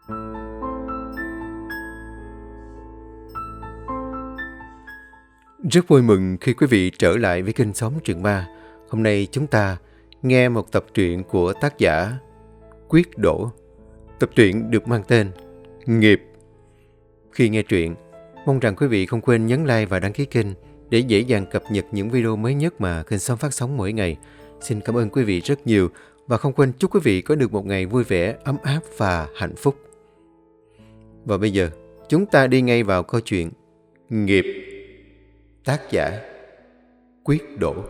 Rất vui mừng khi quý vị trở lại với kênh Xóm Truyện Ma. Hôm nay chúng ta nghe một tập truyện của tác giả Quyết Đỗ. Tập truyện được mang tên Nghiệp. Khi nghe truyện, mong rằng quý vị không quên nhấn like và đăng ký kênh để dễ dàng cập nhật những video mới nhất mà kênh Xóm phát sóng mỗi ngày. Xin cảm ơn quý vị rất nhiều và không quên chúc quý vị có được một ngày vui vẻ, ấm áp và hạnh phúc. Và bây giờ, chúng ta đi ngay vào câu chuyện Nghiệp. Tác giả Quyết Đỗ.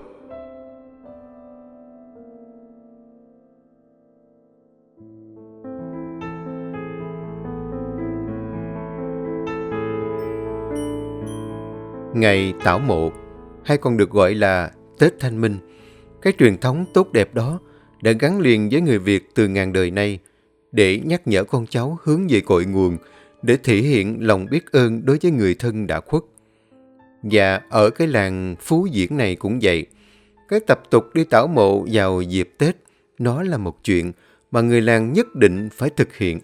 Ngày Tảo Mộ, hay còn được gọi là Tết Thanh Minh, cái truyền thống tốt đẹp đó đã gắn liền với người Việt từ ngàn đời nay để nhắc nhở con cháu hướng về cội nguồn, để thể hiện lòng biết ơn đối với người thân đã khuất. Và ở cái làng Phú Diễn này cũng vậy. Cái tập tục đi tảo mộ vào dịp Tết, nó là một chuyện mà người làng nhất định phải thực hiện.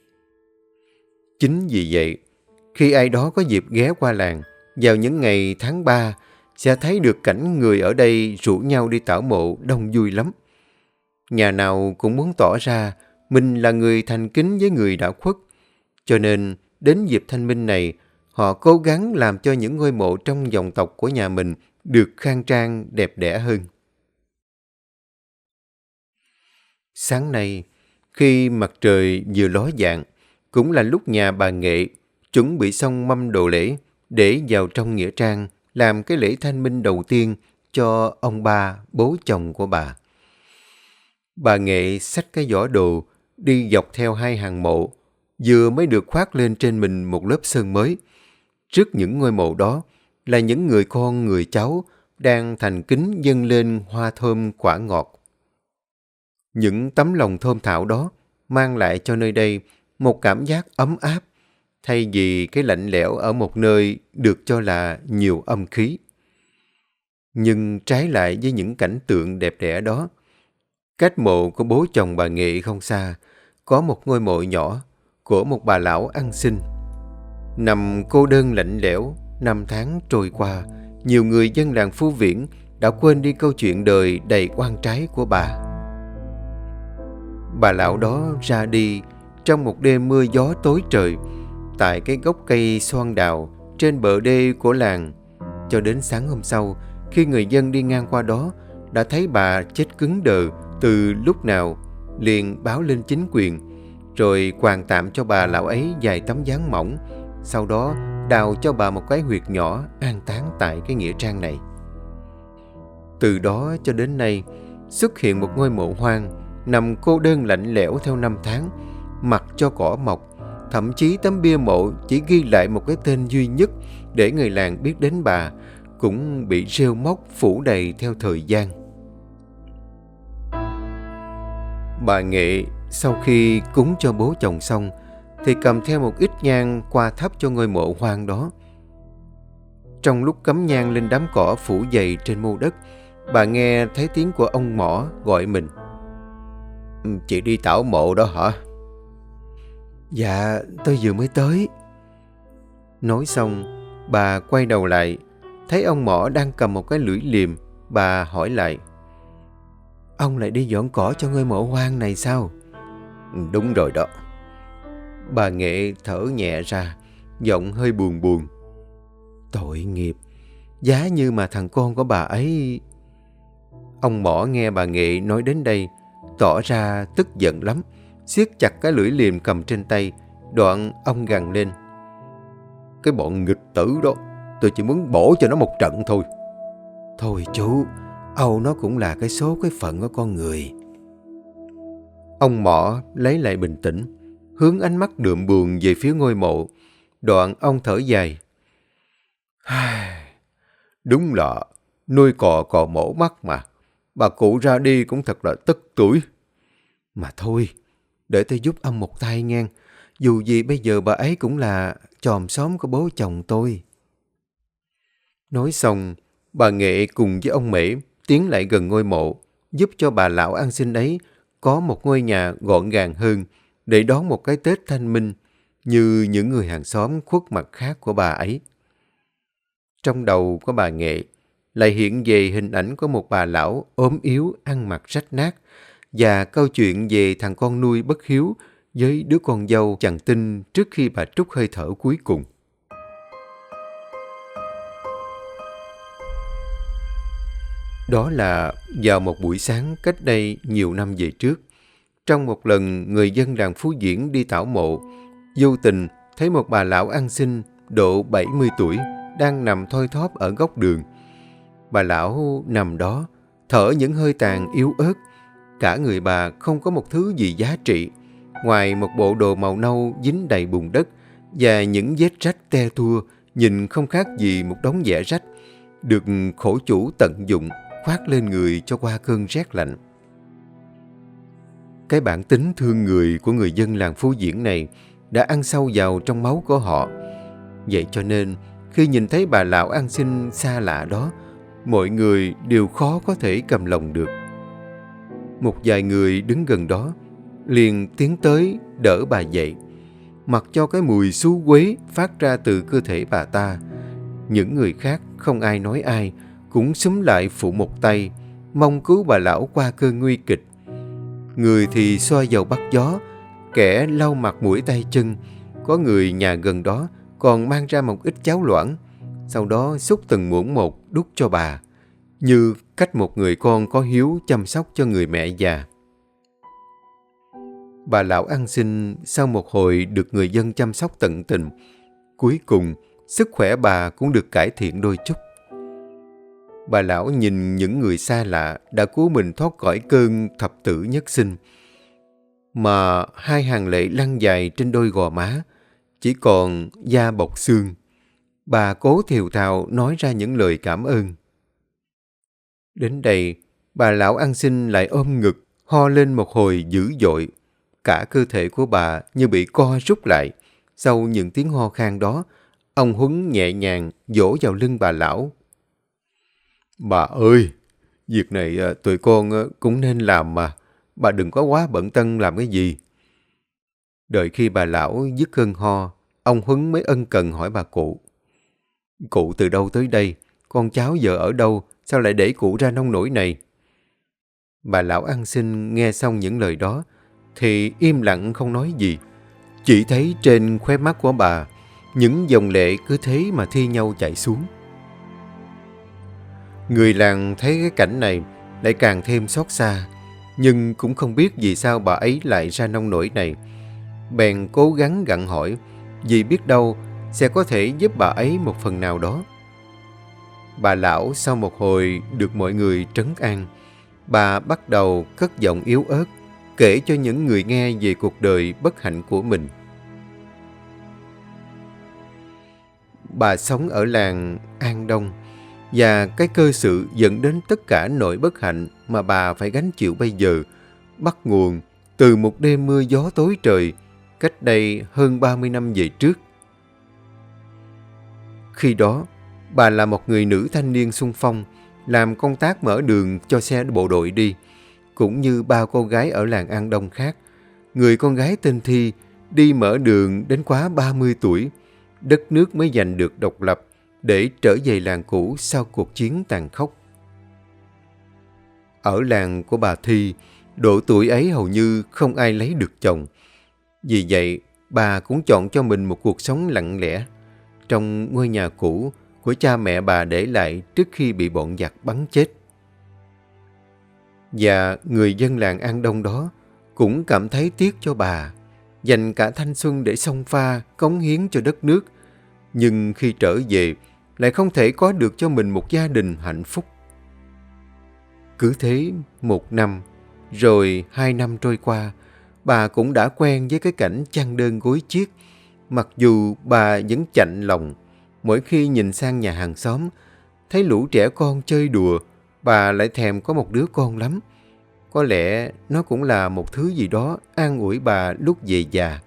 Chính vì vậy, khi ai đó có dịp ghé qua làng vào những ngày tháng 3, sẽ thấy được cảnh người ở đây rủ nhau đi tảo mộ đông vui lắm. Nhà nào cũng muốn tỏ ra mình là người thành kính với người đã khuất. Cho nên, đến dịp Thanh Minh này, họ cố gắng làm cho những ngôi mộ trong dòng tộc của nhà mình được khang trang, đẹp đẽ hơn. Sáng nay, khi mặt trời vừa ló dạng, cũng là lúc nhà bà Nghệ chuẩn bị xong mâm đồ lễ để vào trong nghĩa trang làm cái lễ Thanh Minh đầu tiên cho ông ba, bố chồng của bà. Bà Nghệ xách cái giỏ đồ đi dọc theo hai hàng mộ, vừa mới được khoác lên trên mình một lớp sơn mới. Trước những ngôi mộ đó là những người con, người cháu đang thành kính dâng lên hoa thơm quả ngọt. Những tấm lòng thơm thảo đó mang lại cho nơi đây một cảm giác ấm áp, thay vì cái lạnh lẽo ở một nơi được cho là nhiều âm khí. Nhưng trái lại với những cảnh tượng đẹp đẽ đó, cách mộ của bố chồng bà Nghệ không xa, có một ngôi mộ nhỏ của một bà lão ăn xin. Nằm cô đơn lạnh lẽo, năm tháng trôi qua, nhiều người dân làng Phú Viễn đã quên đi câu chuyện đời đầy oan trái của bà. Bà lão đó ra đi trong một đêm mưa gió tối trời, tại cái gốc cây xoan đào trên bờ đê của làng. Cho đến sáng hôm sau, khi người dân đi ngang qua đó, đã thấy bà chết cứng đờ từ lúc nào, liền báo lên chính quyền, rồi quàng tạm cho bà lão ấy vài tấm ván mỏng, sau đó đào cho bà một cái huyệt nhỏ an táng tại cái nghĩa trang này. Từ đó cho đến nay, xuất hiện một ngôi mộ hoang, nằm cô đơn lạnh lẽo theo năm tháng, mặc cho cỏ mọc. Thậm chí tấm bia mộ chỉ ghi lại một cái tên duy nhất để người làng biết đến bà, cũng bị rêu móc phủ đầy theo thời gian. Bà Nghệ sau khi cúng cho bố chồng xong thì cầm theo một ít nhang qua thắp cho ngôi mộ hoang đó. Trong lúc cắm nhang lên đám cỏ phủ dày trên mô đất, bà nghe thấy tiếng của ông Mỏ gọi mình. Chị đi tảo mộ đó hả? Dạ, tôi vừa mới tới. Nói xong, bà quay đầu lại, thấy ông Mỏ đang cầm một cái lưỡi liềm. Bà hỏi lại. Ông lại đi dọn cỏ cho ngôi mộ hoang này sao? Đúng rồi đó. Bà Nghệ thở nhẹ ra, giọng hơi buồn buồn. Tội nghiệp, giá như mà thằng con của bà ấy... Ông Mỏ nghe bà Nghệ nói đến đây, tỏ ra tức giận lắm, siết chặt cái lưỡi liềm cầm trên tay. Đoạn ông gằn lên. Cái bọn nghịch tử đó, tôi chỉ muốn bổ cho nó một trận thôi. Thôi chú, âu nó cũng là cái số cái phận của con người. Ông Mỏ lấy lại bình tĩnh, hướng ánh mắt đượm buồn về phía ngôi mộ. Đoạn ông thở dài. Đúng là nuôi cò cò mổ mắt mà. Bà cụ ra đi cũng thật là tức tuổi. Mà thôi, để tôi giúp ông một tay ngang. Dù gì bây giờ bà ấy cũng là chòm xóm của bố chồng tôi. Nói xong, bà Nghệ cùng với ông Mễ tiến lại gần ngôi mộ, giúp cho bà lão ăn xin ấy có một ngôi nhà gọn gàng hơn, để đón một cái Tết thanh minh như những người hàng xóm khuất mặt khác của bà ấy. Trong đầu của bà Nghệ lại hiện về hình ảnh của một bà lão ốm yếu, ăn mặc rách nát, và câu chuyện về thằng con nuôi bất hiếu với đứa con dâu chằn tinh trước khi bà trút hơi thở cuối cùng. Đó là vào một buổi sáng cách đây nhiều năm về trước. Trong một lần người dân làng Phú Diễn đi tảo mộ, vô tình thấy một bà lão ăn xin độ 70 tuổi đang nằm thoi thóp ở góc đường. Bà lão nằm đó, thở những hơi tàn yếu ớt. Cả người bà không có một thứ gì giá trị, ngoài một bộ đồ màu nâu dính đầy bùn đất và những vết rách te tua nhìn không khác gì một đống vẽ rách, được khổ chủ tận dụng khoác lên người cho qua cơn rét lạnh. Cái bản tính thương người của người dân làng Phú Diễn này đã ăn sâu vào trong máu của họ. Vậy cho nên, khi nhìn thấy bà lão ăn xin xa lạ đó, mọi người đều khó có thể cầm lòng được. Một vài người đứng gần đó liền tiến tới đỡ bà dậy, mặc cho cái mùi xú quế phát ra từ cơ thể bà ta. Những người khác không ai nói ai, cũng xúm lại phụ một tay, mong cứu bà lão qua cơn nguy kịch. Người thì xoa dầu bắt gió, kẻ lau mặt mũi tay chân, có người nhà gần đó còn mang ra một ít cháo loãng, sau đó xúc từng muỗng một đút cho bà, như cách một người con có hiếu chăm sóc cho người mẹ già. Bà lão ăn xin sau một hồi được người dân chăm sóc tận tình, cuối cùng sức khỏe bà cũng được cải thiện đôi chút. Bà lão nhìn những người xa lạ đã cứu mình thoát khỏi cơn thập tử nhất sinh, mà hai hàng lệ lăn dài trên đôi gò má, chỉ còn da bọc xương. Bà cố thều thào nói ra những lời cảm ơn. Đến đây, bà lão ăn xin lại ôm ngực, ho lên một hồi dữ dội. Cả cơ thể của bà như bị co rút lại. Sau những tiếng ho khan đó, ông Huấn nhẹ nhàng vỗ vào lưng bà lão. Bà ơi, việc này tụi con cũng nên làm mà. Bà đừng có quá bận tâm làm cái gì. Đợi khi bà lão dứt cơn ho, ông Huấn mới ân cần hỏi bà cụ. Cụ từ đâu tới đây? Con cháu giờ ở đâu? Sao lại để cụ ra nông nỗi này? Bà lão ăn xin nghe xong những lời đó thì im lặng không nói gì. Chỉ thấy trên khóe mắt của bà những dòng lệ cứ thế mà thi nhau chảy xuống. Người làng thấy cái cảnh này lại càng thêm xót xa, nhưng cũng không biết vì sao bà ấy lại ra nông nỗi này. Bèn cố gắng gặng hỏi, vì biết đâu sẽ có thể giúp bà ấy một phần nào đó. Bà lão sau một hồi được mọi người trấn an, bà bắt đầu cất giọng yếu ớt, kể cho những người nghe về cuộc đời bất hạnh của mình. Bà sống ở làng An Đông, và cái cơ sự dẫn đến tất cả nỗi bất hạnh mà bà phải gánh chịu bây giờ bắt nguồn từ một đêm mưa gió tối trời cách đây hơn 30 năm về trước. Khi đó, bà là một người nữ thanh niên xung phong, làm công tác mở đường cho xe bộ đội đi. Cũng như bao cô gái ở làng An Đông khác, người con gái tên Thi đi mở đường đến quá 30 tuổi, đất nước mới giành được độc lập để trở về làng cũ sau cuộc chiến tàn khốc. Ở làng của bà Thi, độ tuổi ấy hầu như không ai lấy được chồng. Vì vậy, bà cũng chọn cho mình một cuộc sống lặng lẽ trong ngôi nhà cũ của cha mẹ bà để lại trước khi bị bọn giặc bắn chết. Và người dân làng An Đông đó cũng cảm thấy tiếc cho bà, dành cả thanh xuân để xông pha, cống hiến cho đất nước. Nhưng khi trở về, lại không thể có được cho mình một gia đình hạnh phúc. Cứ thế 1 năm, rồi 2 năm trôi qua, bà cũng đã quen với cái cảnh chăn đơn gối chiếc. Mặc dù bà vẫn chạnh lòng, mỗi khi nhìn sang nhà hàng xóm, thấy lũ trẻ con chơi đùa, bà lại thèm có một đứa con lắm. Có lẽ nó cũng là một thứ gì đó an ủi bà lúc về già.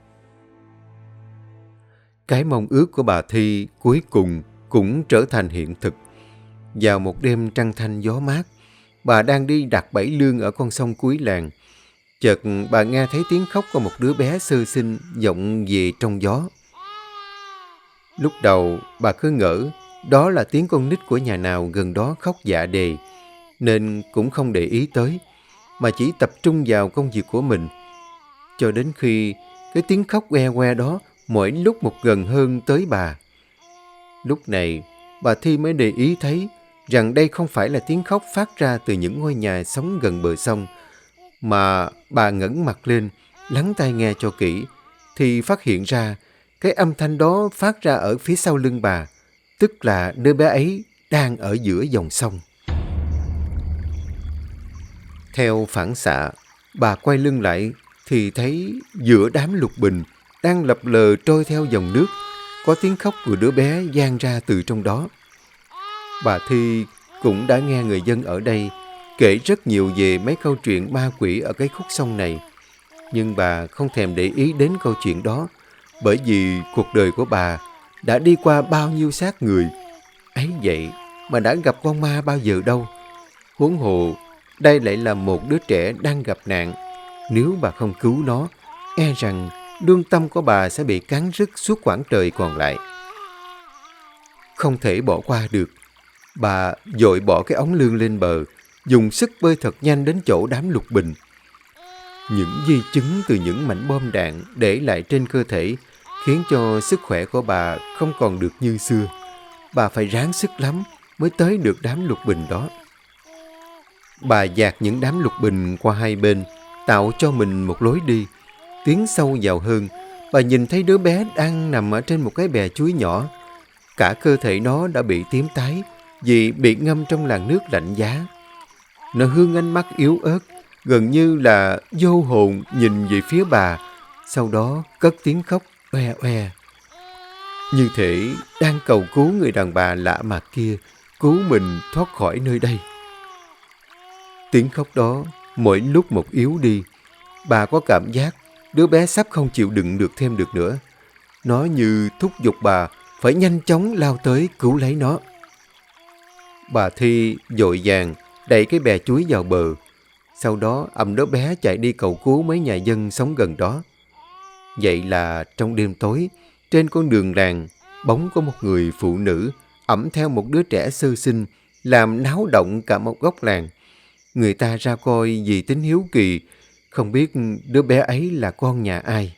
Cái mong ước của bà Thi cuối cùng cũng trở thành hiện thực. Vào một đêm trăng thanh gió mát, bà đang đi đặt bẫy lương ở con sông cuối làng. Chợt bà nghe thấy tiếng khóc của một đứa bé sơ sinh vọng về trong gió. Lúc đầu bà cứ ngỡ đó là tiếng con nít của nhà nào gần đó khóc dạ đề, nên cũng không để ý tới, mà chỉ tập trung vào công việc của mình. Cho đến khi cái tiếng khóc que que đó mỗi lúc một gần hơn tới bà. Lúc này bà Thi mới để ý thấy rằng đây không phải là tiếng khóc phát ra từ những ngôi nhà sống gần bờ sông, mà bà ngẩng mặt lên, lắng tai nghe cho kỹ, thì phát hiện ra cái âm thanh đó phát ra ở phía sau lưng bà, tức là đứa bé ấy đang ở giữa dòng sông. Theo phản xạ, bà quay lưng lại thì thấy giữa đám lục bình đang lập lờ trôi theo dòng nước, có tiếng khóc của đứa bé vang ra từ trong đó. Bà Thi cũng đã nghe người dân ở đây kể rất nhiều về mấy câu chuyện ma quỷ ở cái khúc sông này, nhưng bà không thèm để ý đến câu chuyện đó, bởi vì cuộc đời của bà đã đi qua bao nhiêu xác người. Ấy vậy mà đã gặp con ma bao giờ đâu. Huống hồ đây lại là một đứa trẻ đang gặp nạn. Nếu bà không cứu nó, e rằng lương tâm của bà sẽ bị cắn rứt suốt quãng đời còn lại. Không thể bỏ qua được, bà vội bỏ cái ống lương lên bờ, dùng sức bơi thật nhanh đến chỗ đám lục bình. Những di chứng từ những mảnh bom đạn để lại trên cơ thể khiến cho sức khỏe của bà không còn được như xưa. Bà phải ráng sức lắm mới tới được đám lục bình đó. Bà dạt những đám lục bình qua hai bên, tạo cho mình một lối đi. Tiến sâu vào hơn, bà nhìn thấy đứa bé đang nằm ở trên một cái bè chuối nhỏ. Cả cơ thể nó đã bị tím tái vì bị ngâm trong làn nước lạnh giá. Nó hướng ánh mắt yếu ớt, gần như là vô hồn nhìn về phía bà, sau đó cất tiếng khóc oe oe. Như thể đang cầu cứu người đàn bà lạ mặt kia cứu mình thoát khỏi nơi đây. Tiếng khóc đó mỗi lúc một yếu đi. Bà có cảm giác đứa bé sắp không chịu đựng được thêm được nữa. Nó như thúc giục bà phải nhanh chóng lao tới cứu lấy nó. Bà Thi vội vàng đẩy cái bè chuối vào bờ, sau đó ẵm đứa bé chạy đi cầu cứu mấy nhà dân sống gần đó. Vậy là trong đêm tối, trên con đường làng, bóng có một người phụ nữ ẵm theo một đứa trẻ sơ sinh, làm náo động cả một góc làng. Người ta ra coi vì tính hiếu kỳ, không biết đứa bé ấy là con nhà ai.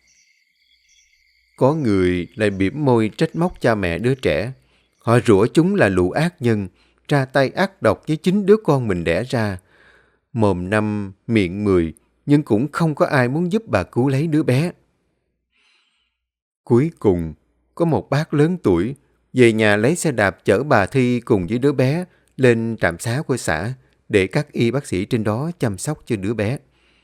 Có người lại bỉm môi trách móc cha mẹ đứa trẻ. Họ rủa chúng là lũ ác nhân, ra tay ác độc với chính đứa con mình đẻ ra. Mồm năm, miệng mười, nhưng cũng không có ai muốn giúp bà cứu lấy đứa bé. Cuối cùng, có một bác lớn tuổi về nhà lấy xe đạp chở bà Thi cùng với đứa bé lên trạm xá của xã để các y bác sĩ trên đó chăm sóc cho đứa bé.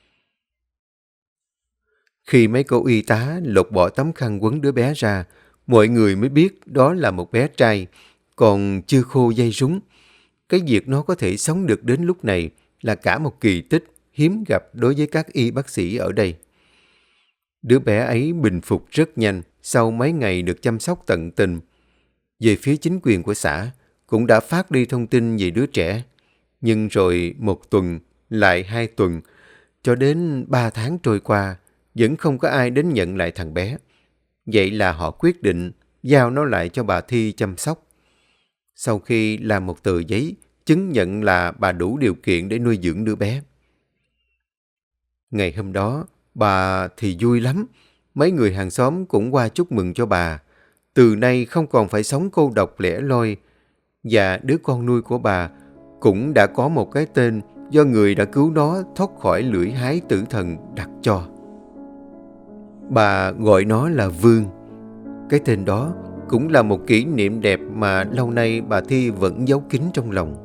Khi mấy cô y tá lột bỏ tấm khăn quấn đứa bé ra, mọi người mới biết đó là một bé trai, còn chưa khô dây rúng. Cái việc nó có thể sống được đến lúc này là cả một kỳ tích hiếm gặp đối với các y bác sĩ ở đây. Đứa bé ấy bình phục rất nhanh sau mấy ngày được chăm sóc tận tình. Về phía chính quyền của xã cũng đã phát đi thông tin về đứa trẻ. Nhưng rồi 1 tuần, lại 2 tuần, cho đến 3 tháng trôi qua, vẫn không có ai đến nhận lại thằng bé. Vậy là họ quyết định giao nó lại cho bà Thi chăm sóc. Sau khi làm một tờ giấy chứng nhận là bà đủ điều kiện để nuôi dưỡng đứa bé. Ngày hôm đó, bà thì vui lắm. Mấy người hàng xóm cũng qua chúc mừng cho bà. Từ nay không còn phải sống cô độc lẻ loi. Và đứa con nuôi của bà cũng đã có một cái tên do người đã cứu nó thoát khỏi lưỡi hái tử thần đặt cho. Bà gọi nó là Vương. Cái tên đó cũng là một kỷ niệm đẹp mà lâu nay bà Thi vẫn giấu kín trong lòng.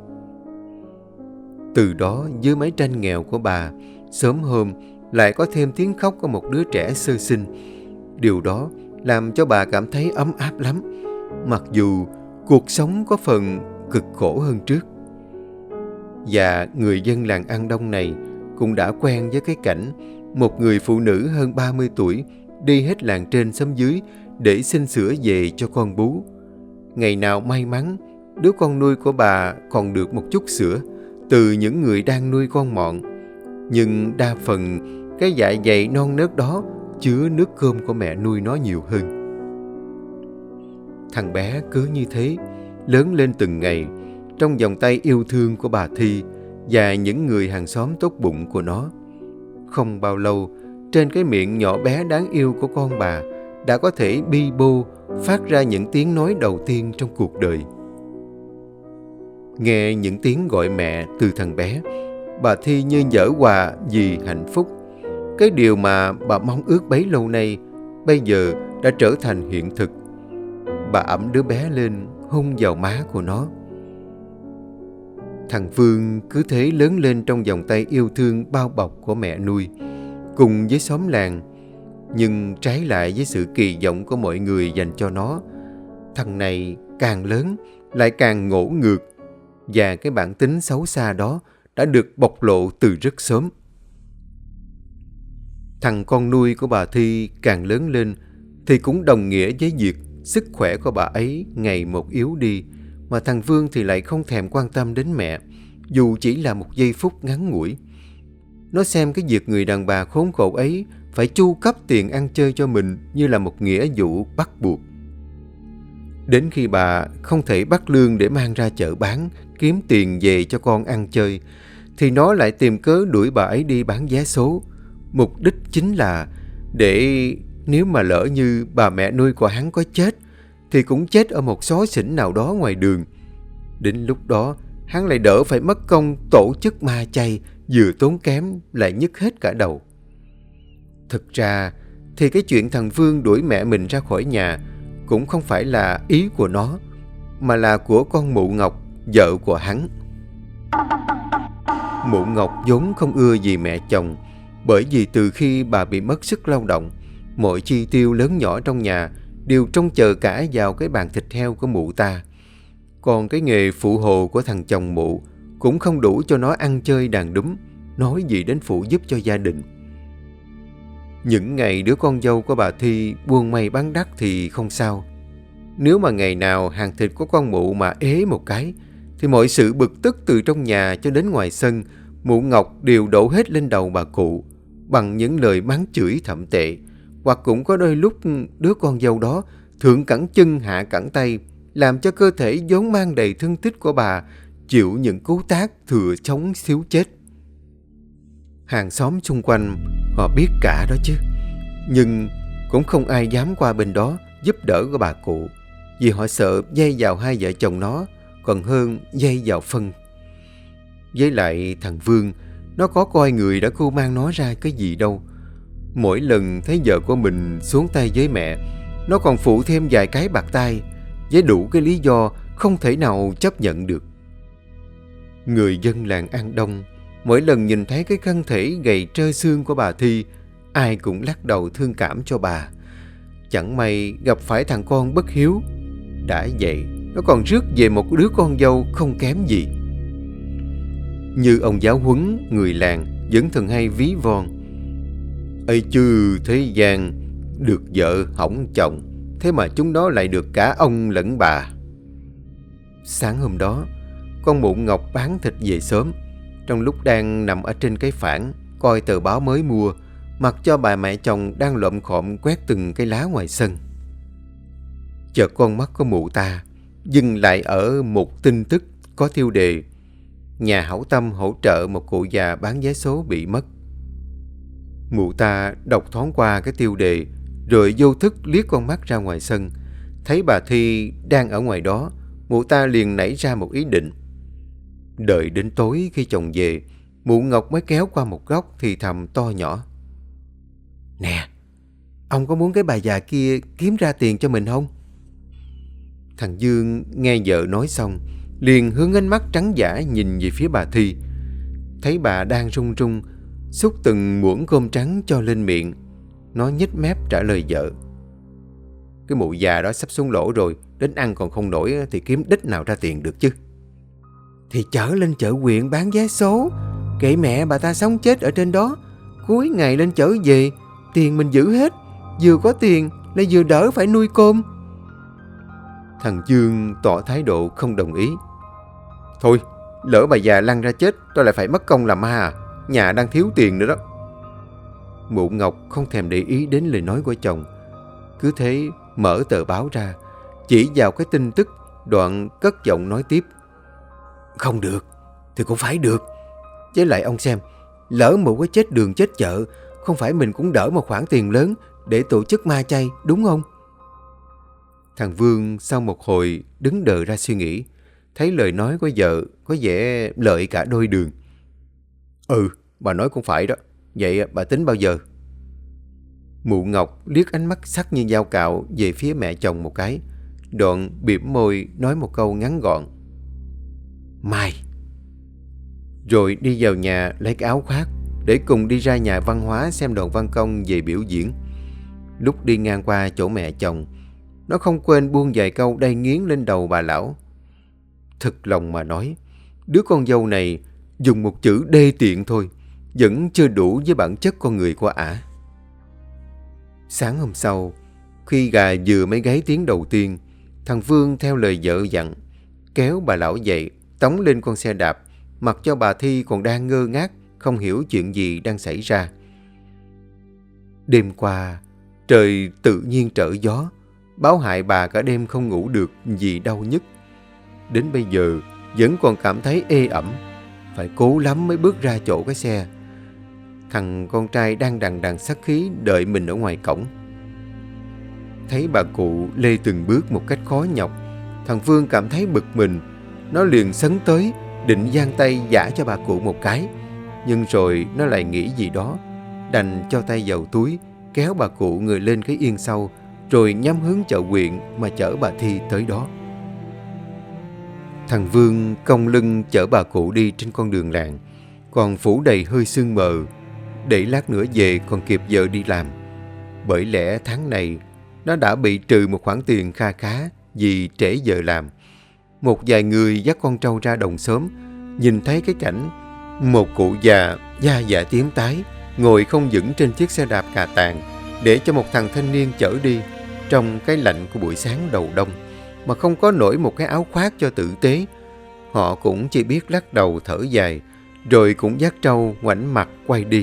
Từ đó, dưới mái tranh nghèo của bà, sớm hôm lại có thêm tiếng khóc của một đứa trẻ sơ sinh. Điều đó làm cho bà cảm thấy ấm áp lắm, mặc dù cuộc sống có phần cực khổ hơn trước. Và người dân làng An Đông này cũng đã quen với cái cảnh một người phụ nữ hơn 30 tuổi đi hết làng trên xóm dưới để xin sữa về cho con bú. Ngày nào may mắn, đứa con nuôi của bà còn được một chút sữa từ những người đang nuôi con mọn. Nhưng đa phần cái dạ dày non nớt đó chứa nước cơm của mẹ nuôi nó nhiều hơn. Thằng bé cứ như thế lớn lên từng ngày trong vòng tay yêu thương của bà Thi và những người hàng xóm tốt bụng của nó. Không bao lâu, trên cái miệng nhỏ bé đáng yêu của con bà đã có thể bi bô phát ra những tiếng nói đầu tiên trong cuộc đời. Nghe những tiếng gọi mẹ từ thằng bé, bà Thi như giở quà vì hạnh phúc. Cái điều mà bà mong ước bấy lâu nay bây giờ đã trở thành hiện thực. Bà ẵm đứa bé lên, hôn vào má của nó. Thằng Phương cứ thế lớn lên trong vòng tay yêu thương bao bọc của mẹ nuôi, cùng với xóm làng. Nhưng trái lại với sự kỳ vọng của mọi người dành cho nó, thằng này càng lớn lại càng ngỗ ngược, và cái bản tính xấu xa đó đã được bộc lộ từ rất sớm. Thằng con nuôi của bà Thi càng lớn lên thì cũng đồng nghĩa với việc sức khỏe của bà ấy ngày một yếu đi, mà thằng Vương thì lại không thèm quan tâm đến mẹ, dù chỉ là một giây phút ngắn ngủi. Nó xem cái việc người đàn bà khốn khổ ấy phải chu cấp tiền ăn chơi cho mình như là một nghĩa vụ bắt buộc. Đến khi bà không thể bắt lương để mang ra chợ bán, kiếm tiền về cho con ăn chơi, thì nó lại tìm cớ đuổi bà ấy đi bán vé số. Mục đích chính là để nếu mà lỡ như bà mẹ nuôi của hắn có chết, thì cũng chết ở một xó xỉnh nào đó ngoài đường. Đến lúc đó, hắn lại đỡ phải mất công tổ chức ma chay, vừa tốn kém lại nhức hết cả đầu. Thực ra thì cái chuyện thằng Vương đuổi mẹ mình ra khỏi nhà cũng không phải là ý của nó, mà là của con Mụ Ngọc, vợ của hắn. Mụ Ngọc vốn không ưa gì mẹ chồng, bởi vì từ khi bà bị mất sức lao động, mọi chi tiêu lớn nhỏ trong nhà đều trông chờ cả vào cái bàn thịt heo của mụ ta. Còn cái nghề phụ hồ của thằng chồng mụ cũng không đủ cho nó ăn chơi đàn đúm, nói gì đến phụ giúp cho gia đình. Những ngày đứa con dâu của bà Thi buôn may bán đắt thì không sao. Nếu mà ngày nào hàng thịt của con mụ mà ế một cái, thì mọi sự bực tức từ trong nhà cho đến ngoài sân, mụ Ngọc đều đổ hết lên đầu bà cụ bằng những lời mắng chửi thậm tệ. Hoặc cũng có đôi lúc đứa con dâu đó thượng cẳng chân hạ cẳng tay, làm cho cơ thể vốn mang đầy thương tích của bà chịu những cú tát thừa sống xíu chết. Hàng xóm xung quanh họ biết cả đó chứ, nhưng cũng không ai dám qua bên đó giúp đỡ của bà cụ, vì họ sợ dây vào hai vợ chồng nó còn hơn dây vào phân. Với lại thằng Vương, nó có coi người đã cưu mang nó ra cái gì đâu. Mỗi lần thấy vợ của mình xuống tay với mẹ, nó còn phụ thêm vài cái bạc tai, với đủ cái lý do không thể nào chấp nhận được. Người dân làng An Đông mỗi lần nhìn thấy cái thân thể gầy trơ xương của bà Thi, ai cũng lắc đầu thương cảm cho bà. Chẳng may gặp phải thằng con bất hiếu, đã vậy nó còn rước về một đứa con dâu không kém gì. Như ông giáo huấn người làng vẫn thường hay ví von: "Ây chứ thế gian được vợ hỏng chồng, thế mà chúng nó lại được cả ông lẫn bà." Sáng hôm đó, con Mụ Ngọc bán thịt về sớm. Trong lúc đang nằm ở trên cái phản coi tờ báo mới mua, mặc cho bà mẹ chồng đang lộm khộm quét từng cây lá ngoài sân. Chợt con mắt của mụ ta dừng lại ở một tin tức có tiêu đề: nhà hảo tâm hỗ trợ một cụ già bán vé số bị mất. Mụ ta đọc thoáng qua cái tiêu đề, rồi vô thức liếc con mắt ra ngoài sân. Thấy bà Thi đang ở ngoài đó, mụ ta liền nảy ra một ý định. Đợi đến tối khi chồng về, mụ Ngọc mới kéo qua một góc thì thầm to nhỏ: "Nè, ông có muốn cái bà già kia kiếm ra tiền cho mình không?" Thằng Dương nghe vợ nói xong, liền hướng ánh mắt trắng dã nhìn về phía bà Thi. Thấy bà đang run run xúc từng muỗng cơm trắng cho lên miệng, nó nhếch mép trả lời vợ: "Cái mụ già đó sắp xuống lỗ rồi, đến ăn còn không nổi thì kiếm đích nào ra tiền được chứ." "Thì chở lên chợ huyện bán vé số, kệ mẹ bà ta sống chết ở trên đó, cuối ngày lên chở về, tiền mình giữ hết, vừa có tiền lại vừa đỡ phải nuôi cơm." Thằng Dương tỏ thái độ không đồng ý. "Thôi, lỡ bà già lăn ra chết, tôi lại phải mất công làm ma à? nhà đang thiếu tiền nữa đó. Mụ Ngọc không thèm để ý đến lời nói của chồng. Cứ thế mở tờ báo ra, chỉ vào cái tin tức, đoạn cất giọng nói tiếp. Không được thì cũng phải được. Với lại ông xem, lỡ mụ có chết đường chết chợ, không phải mình cũng đỡ một khoản tiền lớn để tổ chức ma chay, đúng không? Thằng Vương sau một hồi đứng đờ ra suy nghĩ, thấy lời nói của vợ có vẻ lợi cả đôi đường. Bà nói cũng phải đó. Vậy bà tính bao giờ? Mụ Ngọc liếc ánh mắt sắc như dao cạo về phía mẹ chồng một cái, đoạn bỉm môi nói một câu ngắn gọn. Mai. Rồi đi vào nhà lấy cái áo khoác để cùng đi ra nhà văn hóa xem đoàn văn công về biểu diễn. Lúc đi ngang qua chỗ mẹ chồng, nó không quên buông vài câu đay nghiến lên đầu bà lão. Thực lòng mà nói, đứa con dâu này dùng một chữ đê tiện thôi vẫn chưa đủ với bản chất con người của ả. Sáng hôm sau, khi gà vừa mới gáy tiếng đầu tiên, thằng Vương theo lời vợ dặn kéo bà lão dậy, tống lên con xe đạp, mặc cho bà Thi còn đang ngơ ngác, không hiểu chuyện gì đang xảy ra. Đêm qua, trời tự nhiên trở gió, báo hại bà cả đêm không ngủ được vì đau nhức. Đến bây giờ vẫn còn cảm thấy ê ẩm, phải cố lắm mới bước ra chỗ cái xe. Thằng con trai đang đằng đằng sát khí đợi mình ở ngoài cổng. Thấy bà cụ lê từng bước một cách khó nhọc, thằng Vương cảm thấy bực mình. Nó liền sấn tới, định giang tay giã cho bà cụ một cái. Nhưng rồi nó lại nghĩ gì đó, đành cho tay vào túi, kéo bà cụ người lên cái yên sau, rồi nhắm hướng chợ huyện mà chở bà Thi tới đó. Thằng Vương cong lưng chở bà cụ đi trên con đường làng, còn phủ đầy hơi sương mờ, để lát nữa về còn kịp vợ đi làm. Bởi lẽ tháng này nó đã bị trừ một khoản tiền kha khá vì trễ giờ làm. Một vài người dắt con trâu ra đồng xóm, nhìn thấy cái cảnh một cụ già da dạ tím tái ngồi không vững trên chiếc xe đạp cà tàng để cho một thằng thanh niên chở đi trong cái lạnh của buổi sáng đầu đông, mà không có nổi một cái áo khoác cho tử tế. Họ cũng chỉ biết lắc đầu thở dài, rồi cũng dắt trâu ngoảnh mặt quay đi.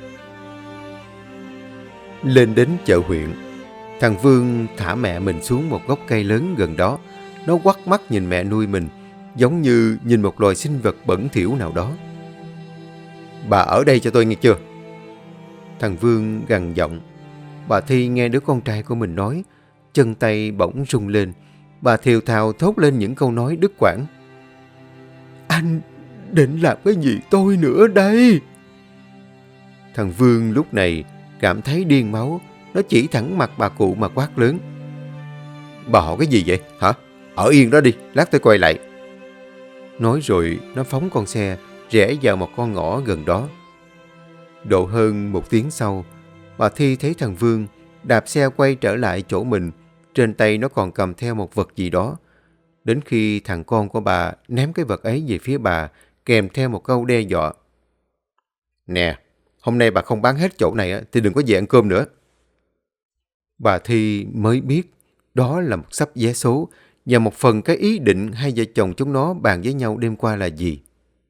Lên đến chợ huyện, thằng Vương thả mẹ mình xuống một gốc cây lớn gần đó. Nó quắt mắt nhìn mẹ nuôi mình, giống như nhìn một loài sinh vật bẩn thỉu nào đó. Bà ở đây cho tôi nghe chưa? Thằng Vương gằn giọng. Bà Thi nghe đứa con trai của mình nói, chân tay bỗng rung lên. Bà thều thào thốt lên những câu nói đứt quãng. Anh định làm cái gì tôi nữa đây? Thằng Vương lúc này cảm thấy điên máu. Nó chỉ thẳng mặt bà cụ mà quát lớn. Bà hỏi cái gì vậy hả? Ở yên đó đi, lát tôi quay lại. Nói rồi nó phóng con xe rẽ vào một con ngõ gần đó. Độ hơn một tiếng sau, bà Thi thấy thằng Vương đạp xe quay trở lại chỗ mình. Trên tay nó còn cầm theo một vật gì đó. Đến khi thằng con của bà ném cái vật ấy về phía bà, kèm theo một câu đe dọa. Nè, hôm nay bà không bán hết chỗ này thì đừng có về ăn cơm nữa. Bà Thi mới biết đó là một xấp vé số và một phần cái ý định hai vợ chồng chúng nó bàn với nhau đêm qua là gì.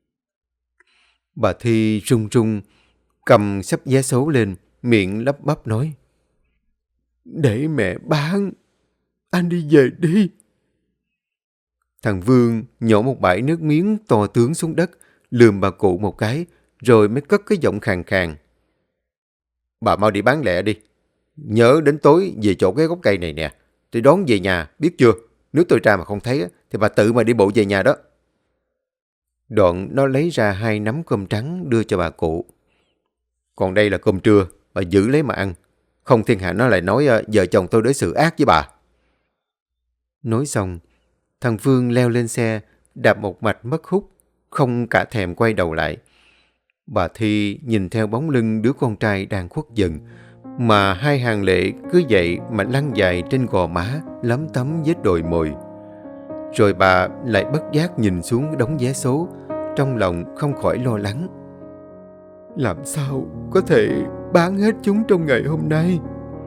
Bà Thi run run cầm xấp vé số lên, miệng lắp bắp nói. Để mẹ bán, anh đi về đi. Thằng Vương nhổ một bãi nước miếng to tướng xuống đất, lườm bà cụ một cái, rồi mới cất cái giọng khàn khàn. Bà mau đi bán lẹ đi. Nhớ đến tối về chỗ cái gốc cây này nè. Tôi đón về nhà, biết chưa? Nếu tôi ra mà không thấy thì bà tự mà đi bộ về nhà đó. Đoạn nó lấy ra 2 nắm cơm trắng đưa cho bà cụ. Còn đây là cơm trưa, bà giữ lấy mà ăn. Không thiên hạ nó lại nói vợ chồng tôi đối xử ác với bà. Nói xong, thằng Vương leo lên xe, đạp một mạch mất hút, không cả thèm quay đầu lại. Bà Thi nhìn theo bóng lưng đứa con trai đang khuất dần, mà 2 hàng lệ cứ vậy mà lăn dài trên gò má, lấm tấm vết đồi mồi. Rồi bà lại bất giác nhìn xuống đống vé số, trong lòng không khỏi lo lắng. Làm sao có thể bán hết chúng trong ngày hôm nay?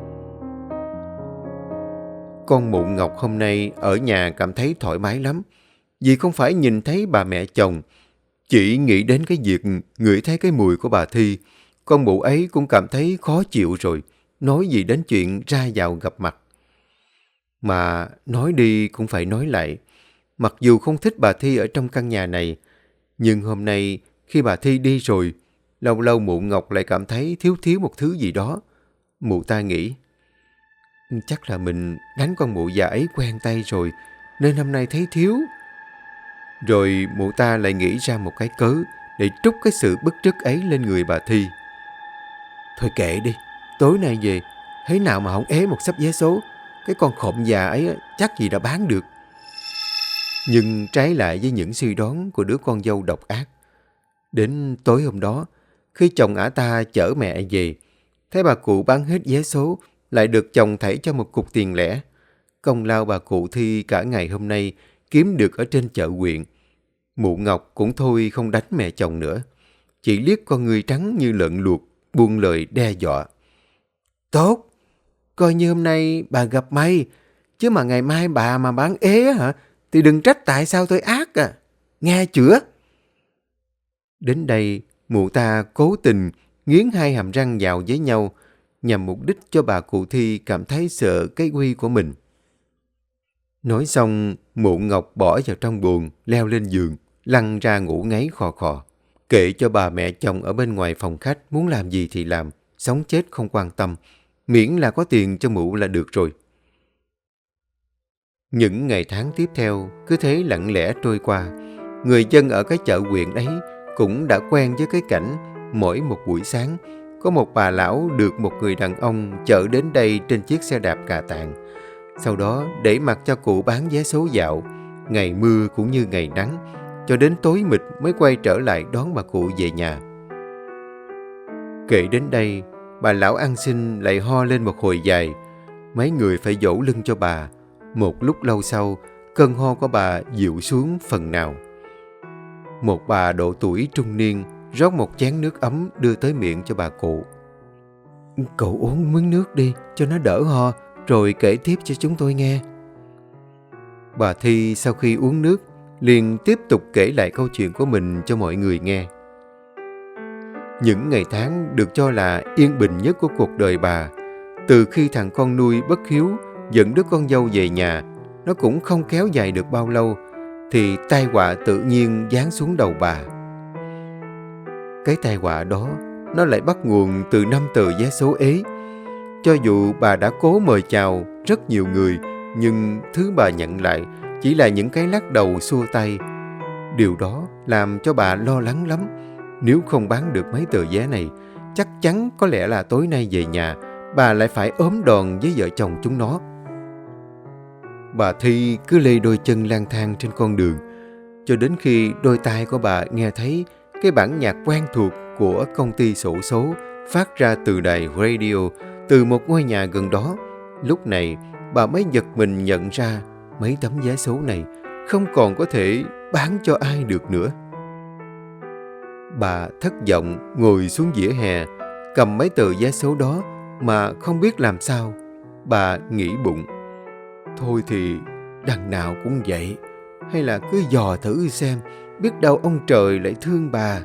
Con Mụ Ngọc hôm nay ở nhà cảm thấy thoải mái lắm, vì không phải nhìn thấy bà mẹ chồng. Chỉ nghĩ đến cái việc ngửi thấy cái mùi của bà Thi, con mụ ấy cũng cảm thấy khó chịu rồi, nói gì đến chuyện ra vào gặp mặt. Mà nói đi cũng phải nói lại, mặc dù không thích bà Thi ở trong căn nhà này, nhưng hôm nay khi bà Thi đi rồi, lâu lâu mụ Ngọc lại cảm thấy thiếu thiếu một thứ gì đó. Mụ ta nghĩ, chắc là mình đánh con mụ già ấy quen tay rồi, nên hôm nay thấy thiếu. Rồi mụ ta lại nghĩ ra một cái cớ để trút cái sự bức trức ấy lên người bà Thi. Thôi kệ đi, tối nay về, thế nào mà không ế một xấp vé số, cái con khộm già ấy chắc gì đã bán được. Nhưng trái lại với những suy đoán của đứa con dâu độc ác. Đến tối hôm đó, khi chồng ả ta chở mẹ về, thấy bà cụ bán hết vé số, lại được chồng thảy cho một cục tiền lẻ. Công lao bà cụ Thi cả ngày hôm nay kiếm được ở trên chợ huyện. Mụ Ngọc cũng thôi không đánh mẹ chồng nữa. Chỉ liếc con người trắng như lợn luộc, buông lời đe dọa. Tốt, coi như hôm nay bà gặp may, chứ mà ngày mai bà mà bán ế hả, thì đừng trách tại sao tôi ác à. Nghe chưa? Đến đây, mụ ta cố tình nghiến hai hàm răng vào với nhau, nhằm mục đích cho bà cụ Thi cảm thấy sợ cái uy của mình. Nói xong, mụ Ngọc bỏ vào trong buồng, leo lên giường, lăn ra ngủ ngáy khò khò. Kệ cho bà mẹ chồng ở bên ngoài phòng khách muốn làm gì thì làm, sống chết không quan tâm, miễn là có tiền cho mụ là được rồi. Những ngày tháng tiếp theo cứ thế lặng lẽ trôi qua. Người dân ở cái chợ huyện ấy cũng đã quen với cái cảnh mỗi một buổi sáng có một bà lão được một người đàn ông chở đến đây trên chiếc xe đạp cà tàng. Sau đó để mặc cho cụ bán vé số dạo, ngày mưa cũng như ngày nắng, cho đến tối mịt mới quay trở lại đón bà cụ về nhà. Kể đến đây, bà lão ăn xin lại ho lên một hồi dài. Mấy người phải dỗ lưng cho bà. Một lúc lâu sau, cơn ho của bà dịu xuống phần nào. Một bà độ tuổi trung niên rót một chén nước ấm đưa tới miệng cho bà cụ. Cậu uống miếng nước đi cho nó đỡ ho, rồi kể tiếp cho chúng tôi nghe. Bà Thi sau khi uống nước liền tiếp tục kể lại câu chuyện của mình cho mọi người nghe. Những ngày tháng được cho là yên bình nhất của cuộc đời bà, từ khi thằng con nuôi bất hiếu dẫn đứa con dâu về nhà, nó cũng không kéo dài được bao lâu thì tai họa tự nhiên giáng xuống đầu bà. Cái tai họa đó nó lại bắt nguồn từ 5 tờ vé số ế. Cho dù bà đã cố mời chào rất nhiều người, nhưng thứ bà nhận lại chỉ là những cái lắc đầu xua tay. Điều đó làm cho bà lo lắng lắm. Nếu không bán được mấy tờ vé này, chắc chắn có lẽ là tối nay về nhà bà lại phải ốm đòn với vợ chồng chúng nó. Bà Thi cứ lê đôi chân lang thang trên con đường, cho đến khi đôi tai của bà nghe thấy cái bản nhạc quen thuộc của công ty xổ số phát ra từ đài radio từ một ngôi nhà gần đó. Lúc này bà mới giật mình nhận ra mấy tấm vé số này không còn có thể bán cho ai được nữa. Bà thất vọng ngồi xuống vỉa hè, cầm mấy tờ vé số đó mà không biết làm sao. Bà nghĩ bụng, thôi thì đằng nào cũng vậy, hay là cứ dò thử xem, biết đâu ông trời lại thương bà.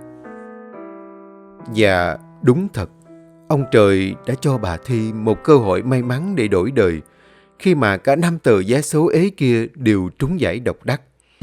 Và đúng thật, ông trời đã cho bà Thi một cơ hội may mắn để đổi đời, khi mà cả 5 tờ vé số ế kia đều trúng giải độc đắc.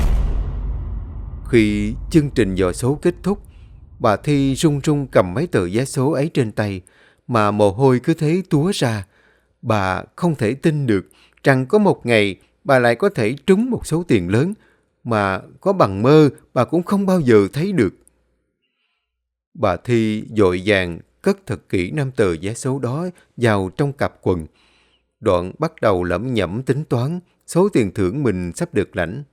Khi chương trình dò số kết thúc, bà Thi run run cầm mấy tờ vé số ấy trên tay, mà mồ hôi cứ thế túa ra. Bà không thể tin được rằng có một ngày bà lại có thể trúng một số tiền lớn mà có bằng mơ bà cũng không bao giờ thấy được. Bà Thi vội vàng cất thật kỹ 5 tờ vé số đó vào trong cặp quần, đoạn bắt đầu lẩm nhẩm tính toán số tiền thưởng mình sắp được lãnh.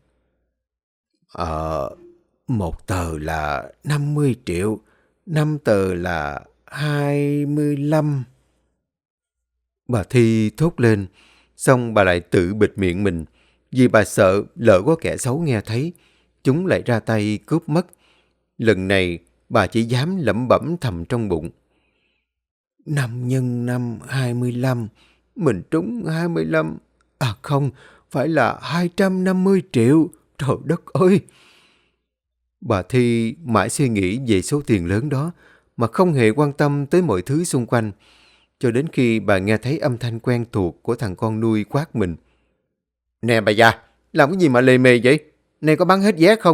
Một tờ là 50 triệu, 5 tờ là 25. Bà Thi thốt lên, xong bà lại tự bịt miệng mình, vì bà sợ lỡ có kẻ xấu nghe thấy, chúng lại ra tay cướp mất. Lần này bà chỉ dám lẩm bẩm thầm trong bụng. 5 nhân 5, 25, mình trúng 25. À không, phải là 250 triệu, trời đất ơi! Bà Thi mãi suy nghĩ về số tiền lớn đó mà không hề quan tâm tới mọi thứ xung quanh, cho đến khi bà nghe thấy âm thanh quen thuộc của thằng con nuôi quát mình. Nè bà già, làm cái gì mà lề mề vậy? Này có bán hết vé không?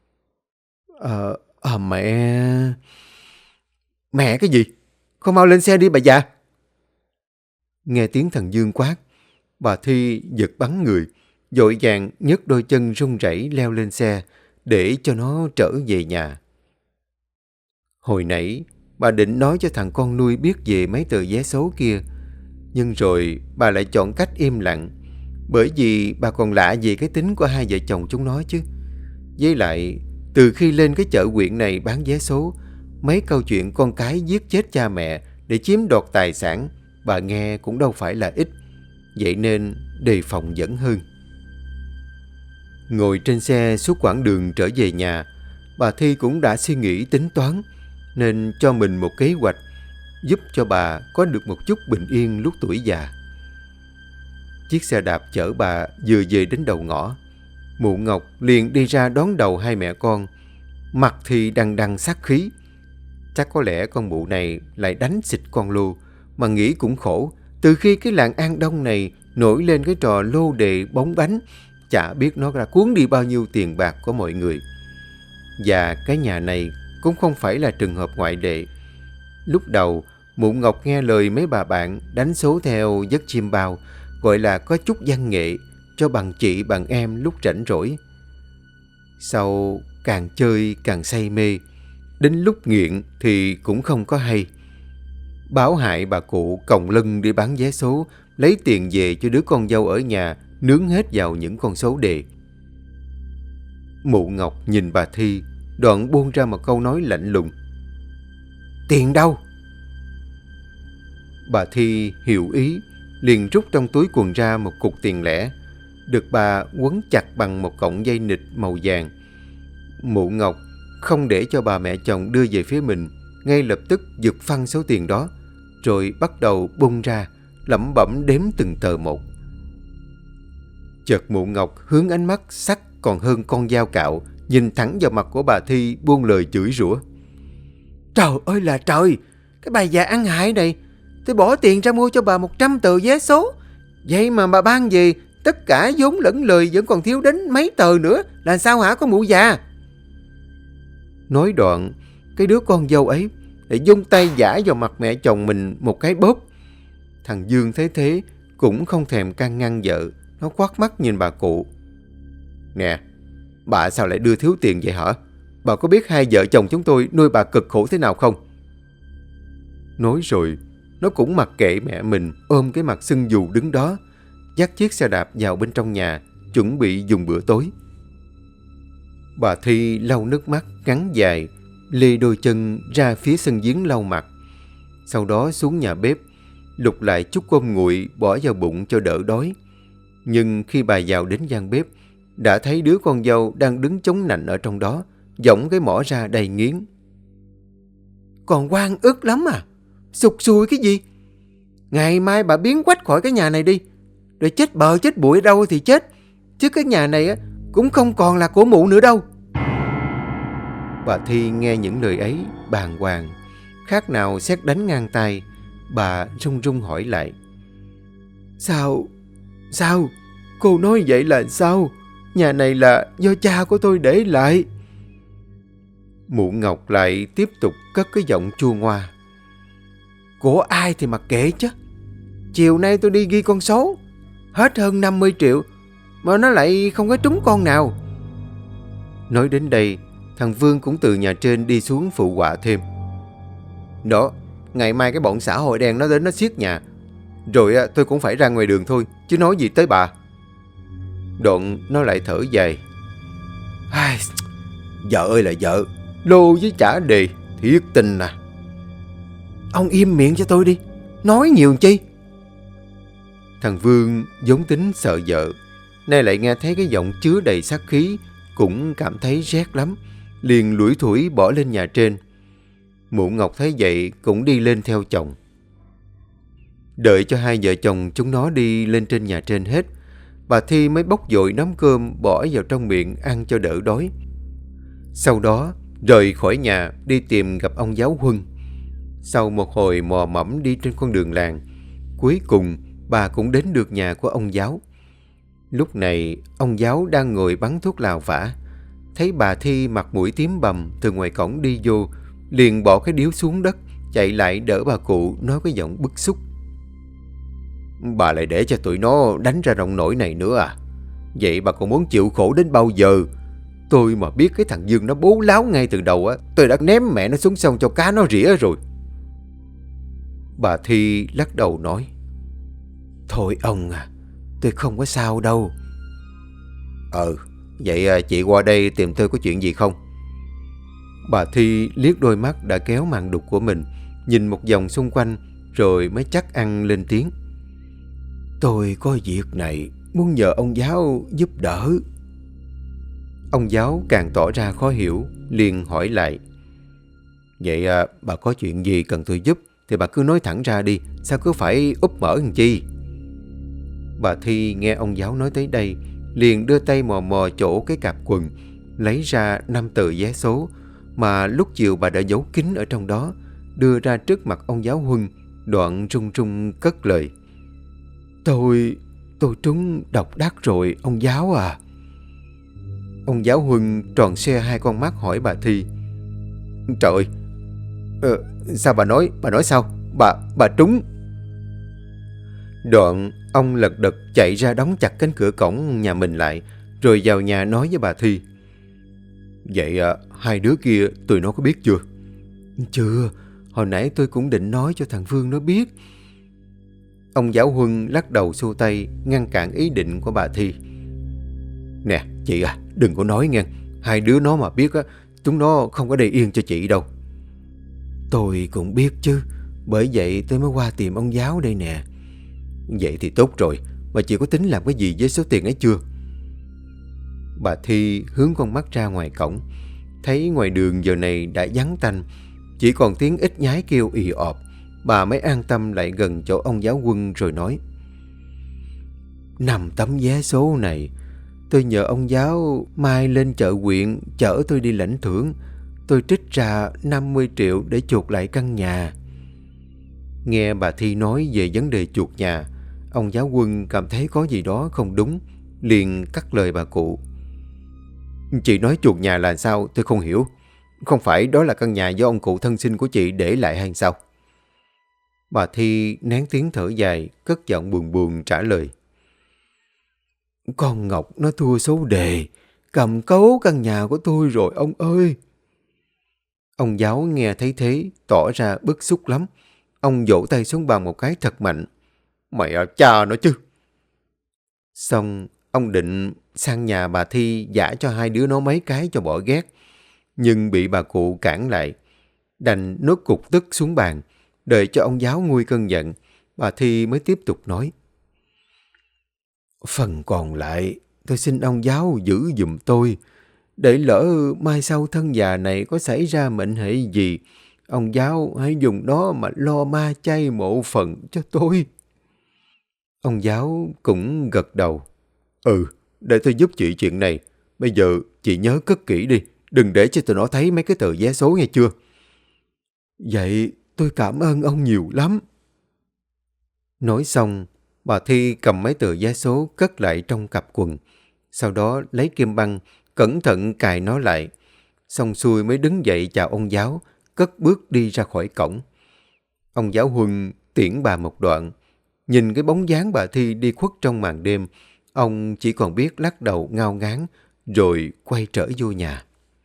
Mẹ... Mẹ cái gì? Con mau lên xe đi bà già. Nghe tiếng thằng Dương quát, bà Thi giật bắn người, vội vàng nhấc đôi chân run rẩy leo lên xe để cho nó trở về nhà. Hồi nãy, bà định nói cho thằng con nuôi biết về mấy tờ vé số kia, nhưng rồi bà lại chọn cách im lặng, bởi vì bà còn lạ về cái tính của hai vợ chồng chúng nó chứ. Với lại, từ khi lên cái chợ huyện này bán vé số, mấy câu chuyện con cái giết chết cha mẹ để chiếm đoạt tài sản, bà nghe cũng đâu phải là ít, vậy nên đề phòng vẫn hơn. Ngồi trên xe suốt quãng đường trở về nhà, bà Thi cũng đã suy nghĩ tính toán, nên cho mình một kế hoạch giúp cho bà có được một chút bình yên lúc tuổi già. Chiếc xe đạp chở bà vừa về đến đầu ngõ, Mụ Ngọc liền đi ra đón đầu hai mẹ con, mặt thì đằng đằng sát khí. Chắc có lẽ con mụ này lại đánh xịt con Lô, mà nghĩ cũng khổ. Từ khi cái làng An Đông này nổi lên cái trò lô đề bóng bánh, chả biết nó đã cuốn đi bao nhiêu tiền bạc của mọi người. Và cái nhà này cũng không phải là trường hợp ngoại lệ. Lúc đầu, Mụ Ngọc nghe lời mấy bà bạn đánh số theo giấc chim bao, gọi là có chút văn nghệ, cho bằng chị bằng em lúc rảnh rỗi. Sau càng chơi càng say mê, đến lúc nghiện thì cũng không có hay. Báo hại bà cụ còng lưng đi bán vé số, lấy tiền về cho đứa con dâu ở nhà, nướng hết vào những con số đề. Mụ Ngọc nhìn bà Thi, đoạn buông ra một câu nói lạnh lùng. Tiền đâu? Bà Thi hiểu ý, liền rút trong túi quần ra một cục tiền lẻ, được bà quấn chặt bằng một cọng dây nịt màu vàng. Mụ Ngọc không để cho bà mẹ chồng đưa về phía mình, ngay lập tức giật phăng số tiền đó, rồi bắt đầu bung ra, lẩm bẩm đếm từng tờ một. Chợt Mụ Ngọc hướng ánh mắt sắc còn hơn con dao cạo, nhìn thẳng vào mặt của bà Thi, buông lời chửi rủa. Trời ơi là trời! Cái bà già ăn hại này! Tôi bỏ tiền ra mua cho bà 100 tờ vé số, vậy mà bà ban về tất cả vốn lẫn lời vẫn còn thiếu đến mấy tờ nữa, là sao hả con mụ già? Nói đoạn, cái đứa con dâu ấy lại vung tay giã vào mặt mẹ chồng mình một cái bóp. Thằng Dương thấy thế cũng không thèm can ngăn vợ, nó quát mắt nhìn bà cụ. Nè, bà sao lại đưa thiếu tiền vậy hả? Bà có biết hai vợ chồng chúng tôi nuôi bà cực khổ thế nào không? Nói rồi, nó cũng mặc kệ mẹ mình, ôm cái mặt sưng dù đứng đó, dắt chiếc xe đạp vào bên trong nhà, chuẩn bị dùng bữa tối. Bà Thi lau nước mắt ngắn dài, lê đôi chân ra phía sân giếng lau mặt. Sau đó xuống nhà bếp, lục lại chút cơm nguội bỏ vào bụng cho đỡ đói. Nhưng khi bà vào đến gian bếp, đã thấy đứa con dâu đang đứng chống nạnh ở trong đó, giọng cái mỏ ra đầy nghiến. Còn oan ức lắm à? Sụt sùi cái gì? Ngày mai bà biến quách khỏi cái nhà này đi, rồi chết bờ chết bụi đâu thì chết, chứ cái nhà này cũng không còn là của mụ nữa đâu. Bà Thi nghe những lời ấy bàng hoàng, khác nào sét đánh ngang tai. Bà run run hỏi lại. Sao? Cô nói vậy là sao? Nhà này là do cha của tôi để lại. Mụ Ngọc lại tiếp tục cất cái giọng chua ngoa. Của ai thì mặc kệ chứ. Chiều nay tôi đi ghi con số, hết hơn 50 triệu, mà nó lại không có trúng con nào. Nói đến đây, thằng Vương cũng từ nhà trên đi xuống phụ họa thêm. Đó, ngày mai cái bọn xã hội đen nó đến nó xiết nhà, rồi tôi cũng phải ra ngoài đường thôi, chứ nói gì tới bà. Đoạn nó lại thở dài. Ai, vợ ơi là vợ, lô với chả đề, thiệt tình à. Ông im miệng cho tôi đi, nói nhiều chi. Thằng Vương vốn tính sợ vợ, nay lại nghe thấy cái giọng chứa đầy sát khí, cũng cảm thấy rét lắm, liền lủi thủi bỏ lên nhà trên. Mụ Ngọc thấy vậy cũng đi lên theo chồng. Đợi cho hai vợ chồng chúng nó đi lên trên nhà trên hết, bà Thi mới bốc dội nắm cơm bỏ vào trong miệng ăn cho đỡ đói. Sau đó rời khỏi nhà đi tìm gặp ông giáo Huân. Sau một hồi mò mẫm đi trên con đường làng, cuối cùng bà cũng đến được nhà của ông giáo. Lúc này ông giáo đang ngồi bắn thuốc lào vả. Thấy bà Thi mặt mũi tím bầm từ ngoài cổng đi vô, liền bỏ cái điếu xuống đất, chạy lại đỡ bà cụ, nói với giọng bức xúc: "Bà lại để cho tụi nó đánh ra nông nổi này nữa à? Vậy bà còn muốn chịu khổ đến bao giờ? Tôi mà biết cái thằng Dương nó bố láo ngay từ đầu á, tôi đã ném mẹ nó xuống sông cho cá nó rỉa rồi." Bà Thi lắc đầu nói: "Thôi ông à, tôi không có sao đâu." Vậy chị qua đây tìm tôi có chuyện gì không?" Bà Thi liếc đôi mắt đã kéo màn đục của mình, nhìn một vòng xung quanh, rồi mới chắc ăn lên tiếng: "Tôi có việc này, muốn nhờ ông giáo giúp đỡ." Ông giáo càng tỏ ra khó hiểu, liền hỏi lại: "Vậy bà có chuyện gì cần tôi giúp thì bà cứ nói thẳng ra đi, sao cứ phải úp mở làm chi?" Bà Thi nghe ông giáo nói tới đây, liền đưa tay mò mò chỗ cái cạp quần, lấy ra 5 tờ vé số mà lúc chiều bà đã giấu kín ở trong đó, đưa ra trước mặt ông giáo Huân, đoạn run run cất lời: Tôi trúng độc đắc rồi ông giáo à." Ông giáo Huân tròn xe hai con mắt hỏi bà Thi: "Trời ơi, sao bà nói sao? Bà trúng?" Đoạn ông lật đật chạy ra đóng chặt cánh cửa cổng nhà mình lại, rồi vào nhà nói với bà Thi: "Vậy hai đứa kia tụi nó có biết chưa?" "Chưa, hồi nãy tôi cũng định nói cho thằng Phương nó biết." Ông giáo Huân lắc đầu xua tay, ngăn cản ý định của bà Thi: "Nè chị à, đừng có nói nghe. Hai đứa nó mà biết á, chúng nó không có để yên cho chị đâu." "Tôi cũng biết chứ, bởi vậy tôi mới qua tìm ông giáo đây nè." "Vậy thì tốt rồi, mà chị có tính làm cái gì với số tiền ấy chưa?" Bà Thi hướng con mắt ra ngoài cổng, thấy ngoài đường giờ này đã vắng tanh, chỉ còn tiếng ếch nhái kêu ì ọp. Bà mới an tâm lại gần chỗ ông giáo Huân rồi nói: "5 tấm vé số này, tôi nhờ ông giáo mai lên chợ huyện chở tôi đi lãnh thưởng. Tôi trích ra 50 triệu để chuộc lại căn nhà." Nghe bà Thi nói về vấn đề chuộc nhà, ông giáo Huân cảm thấy có gì đó không đúng, liền cắt lời bà cụ: "Chị nói chuộc nhà là sao tôi không hiểu. Không phải đó là căn nhà do ông cụ thân sinh của chị để lại hay sao?" Bà Thi nén tiếng thở dài, cất giọng buồn buồn trả lời: "Con Ngọc nó thua số đề, cầm cố căn nhà của tôi rồi ông ơi." Ông giáo nghe thấy thế, tỏ ra bức xúc lắm. Ông vỗ tay xuống bàn một cái thật mạnh: "Mẹ cha nó chứ." Xong, ông định sang nhà bà Thi giả cho hai đứa nó mấy cái cho bỏ ghét, nhưng bị bà cụ cản lại. Đành nuốt cục tức xuống bàn, đợi cho ông giáo nguôi cơn giận, bà Thi mới tiếp tục nói: "Phần còn lại, tôi xin ông giáo giữ giùm tôi. Để lỡ mai sau thân già này có xảy ra mệnh hệ gì, ông giáo hãy dùng nó mà lo ma chay mộ phần cho tôi." Ông giáo cũng gật đầu: Để tôi giúp chị chuyện này. Bây giờ chị nhớ cất kỹ đi, đừng để cho tụi nó thấy mấy cái tờ vé số nghe chưa?" "Vậy tôi cảm ơn ông nhiều lắm." Nói xong, bà Thi cầm mấy tờ vé số cất lại trong cặp quần. Sau đó lấy kim băng, cẩn thận cài nó lại. Xong xuôi mới đứng dậy chào ông giáo, cất bước đi ra khỏi cổng. Ông giáo Huân tiễn bà một đoạn. Nhìn cái bóng dáng bà Thi đi khuất trong màn đêm, ông chỉ còn biết lắc đầu ngao ngán, rồi quay trở vô nhà.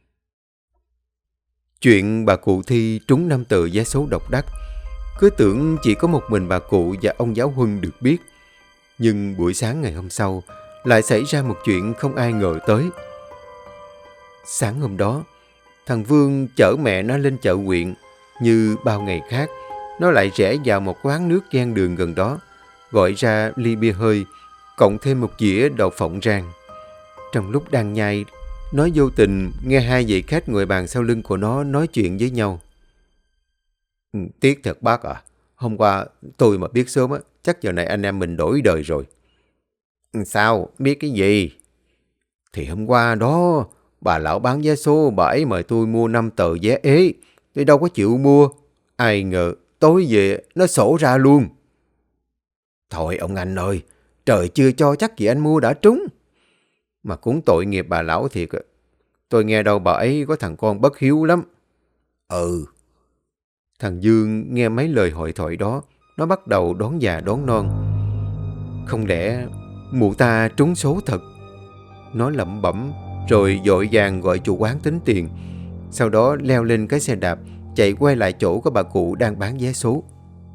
Chuyện bà cụ Thi trúng 5 tờ vé số độc đắc, cứ tưởng chỉ có một mình bà cụ và ông giáo Huân được biết. Nhưng buổi sáng ngày hôm sau, lại xảy ra một chuyện không ai ngờ tới. Sáng hôm đó, thằng Vương chở mẹ nó lên chợ huyện. Như bao ngày khác, nó lại rẽ vào một quán nước gian đường gần đó, gọi ra ly bia hơi, cộng thêm một dĩa đậu phộng rang. Trong lúc đang nhai, nó vô tình nghe hai vị khách ngồi bàn sau lưng của nó nói chuyện với nhau. "Tiếc thật bác à, hôm qua tôi mà biết sớm á, chắc giờ này anh em mình đổi đời rồi." "Sao? Biết cái gì?" "Thì hôm qua đó, Bà lão bán vé số bà ấy mời tôi mua 5 tờ vé ế. Tôi đâu có chịu mua. Ai ngờ tối về nó sổ ra luôn. Thôi ông anh ơi, trời chưa cho chắc gì anh mua đã trúng. Mà cũng tội nghiệp bà lão thiệt. Tôi nghe đâu bà ấy có thằng con bất hiếu lắm. Ừ. Thằng Dương nghe mấy lời hội thoại đó, nó bắt đầu đoán già đoán non. Không lẽ mụ ta trúng số thật? Nó lẩm bẩm rồi vội vàng gọi chủ quán tính tiền. Sau đó leo lên cái xe đạp, chạy quay lại chỗ của bà cụ đang bán vé số.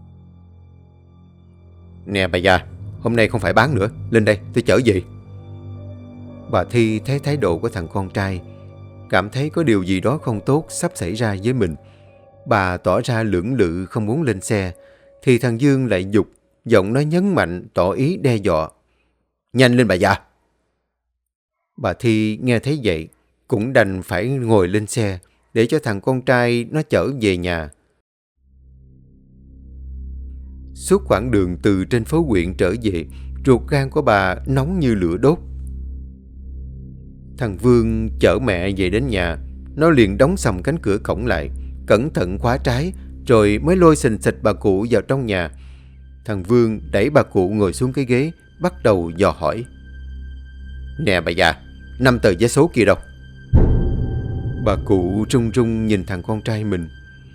Nè bà già, hôm nay không phải bán nữa, lên đây tôi chở về. Bà Thi thấy thái độ của thằng con trai, cảm thấy có điều gì đó không tốt sắp xảy ra với mình. Bà tỏ ra lưỡng lự không muốn lên xe, thì thằng Dương lại giục, giọng nói nhấn mạnh tỏ ý đe dọa. Nhanh lên bà già. Bà Thi nghe thấy vậy, cũng đành phải ngồi lên xe để cho thằng con trai nó chở về nhà. Suốt quãng đường từ trên phố huyện trở về, ruột gan của bà nóng như lửa đốt. Thằng Vương chở mẹ về đến nhà, nó liền đóng sầm cánh cửa cổng lại, cẩn thận khóa trái, rồi mới lôi xình xịch bà cụ vào trong nhà. Thằng Vương đẩy bà cụ ngồi xuống cái ghế, bắt đầu dò hỏi. Nè bà già, 5 tờ vé số kia đâu? Bà cụ run run nhìn thằng con trai mình.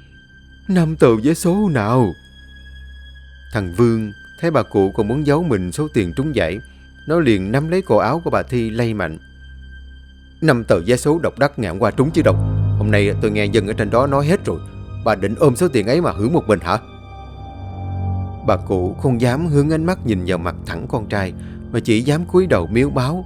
5 tờ vé số nào? Thằng Vương thấy bà cụ còn muốn giấu mình số tiền trúng giải, nó liền nắm lấy cổ áo của bà Thi lay mạnh. 5 tờ vé số độc đắc ngàn qua trúng chứ đâu. Hôm nay tôi nghe dân ở trên đó nói hết rồi. Bà định ôm số tiền ấy mà hưởng một mình hả? Bà cụ không dám hướng ánh mắt nhìn vào mặt thẳng con trai, mà chỉ dám cúi đầu miếu máu.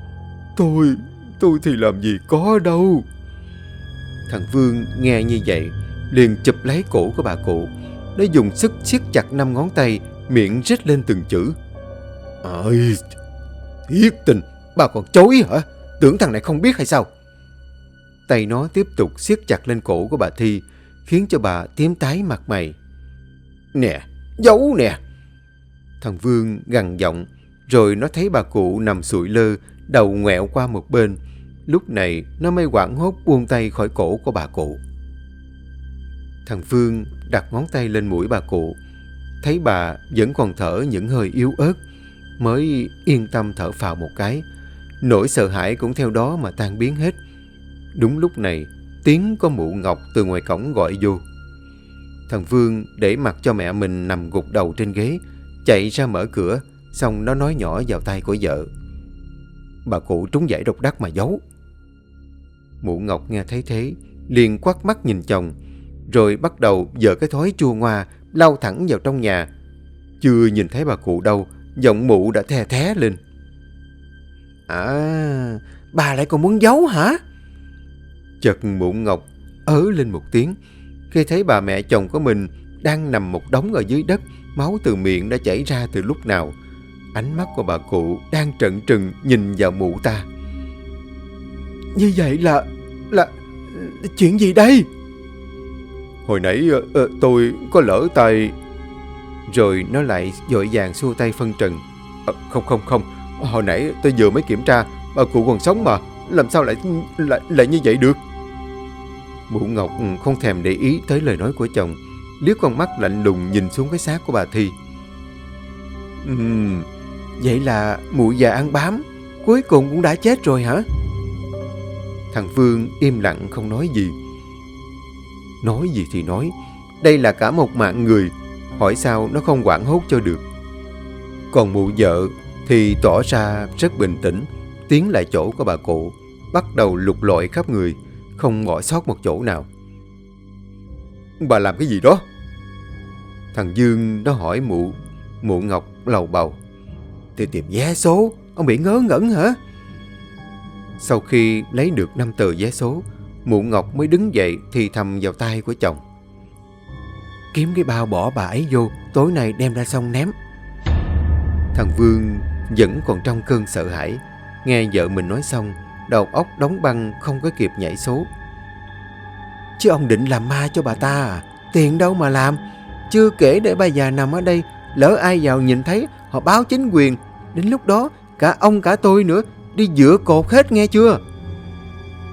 Tôi thì làm gì có đâu. Thằng Vương nghe như vậy, liền chụp lấy cổ của bà cụ. Nó dùng sức siết chặt 5 ngón tay, miệng rít lên từng chữ. Ơi, thiệt tình, bà còn chối hả? Tưởng thằng này không biết hay sao? Tay nó tiếp tục siết chặt lên cổ của bà Thi, khiến cho bà tím tái mặt mày. Nè, giấu nè. Thằng Vương gằn giọng, rồi nó thấy bà cụ nằm sụi lơ, đầu ngoẹo qua một bên. Lúc này nó mới hoảng hốt buông tay khỏi cổ của bà cụ. Thằng Vương đặt ngón tay lên mũi bà cụ, thấy bà vẫn còn thở những hơi yếu ớt, mới yên tâm thở phào một cái. Nỗi sợ hãi cũng theo đó mà tan biến hết. Đúng lúc này, tiếng có mụ Ngọc từ ngoài cổng gọi vô. Thằng Vương để mặc cho mẹ mình nằm gục đầu trên ghế, chạy ra mở cửa, xong nó nói nhỏ vào tai của vợ. Bà cụ trúng giải độc đắc mà giấu. Mụ Ngọc nghe thấy thế, liền quắt mắt nhìn chồng, rồi bắt đầu giở cái thói chua ngoa, lao thẳng vào trong nhà. Chưa nhìn thấy bà cụ đâu, giọng mụ đã the thé lên. À, bà lại còn muốn giấu hả? Chợt mụ Ngọc ớ lên một tiếng, khi thấy bà mẹ chồng của mình đang nằm một đống ở dưới đất, máu từ miệng đã chảy ra từ lúc nào. Ánh mắt của bà cụ đang trợn trừng nhìn vào mụ ta. Như vậy là chuyện gì đây? Hồi nãy tôi có lỡ tay. Rồi nó lại vội vàng xua tay phân trần. Không, hồi nãy tôi vừa mới kiểm tra, bà cụ còn sống mà, làm sao lại như vậy được? Mụ Ngọc không thèm để ý tới lời nói của chồng, liếc con mắt lạnh lùng nhìn xuống cái xác của bà Thi. Vậy là mụ già ăn bám cuối cùng cũng đã chết rồi hả? Thằng Vương im lặng không nói gì. Nói gì thì nói, đây là cả một mạng người, hỏi sao nó không hoảng hốt cho được. Còn mụ vợ thì tỏ ra rất bình tĩnh, tiến lại chỗ của bà cụ, bắt đầu lục lọi khắp người, không bỏ sót một chỗ nào. Bà làm cái gì đó? Thằng Dương nó hỏi mụ Ngọc lầu bầu. Tôi tìm vé số, ông bị ngớ ngẩn hả? Sau khi lấy được 5 tờ vé số, mụ Ngọc mới đứng dậy thì thầm vào tai của chồng. Kiếm cái bao bỏ bà ấy vô, tối nay đem ra xong ném. Thằng Vương vẫn còn trong cơn sợ hãi, nghe vợ mình nói xong, đầu óc đóng băng không có kịp nhảy số. Chứ ông định làm ma cho bà ta à? Tiền đâu mà làm. Chưa kể để bà già nằm ở đây, lỡ ai vào nhìn thấy họ báo chính quyền, đến lúc đó cả ông cả tôi nữa đi dựa cột hết nghe chưa?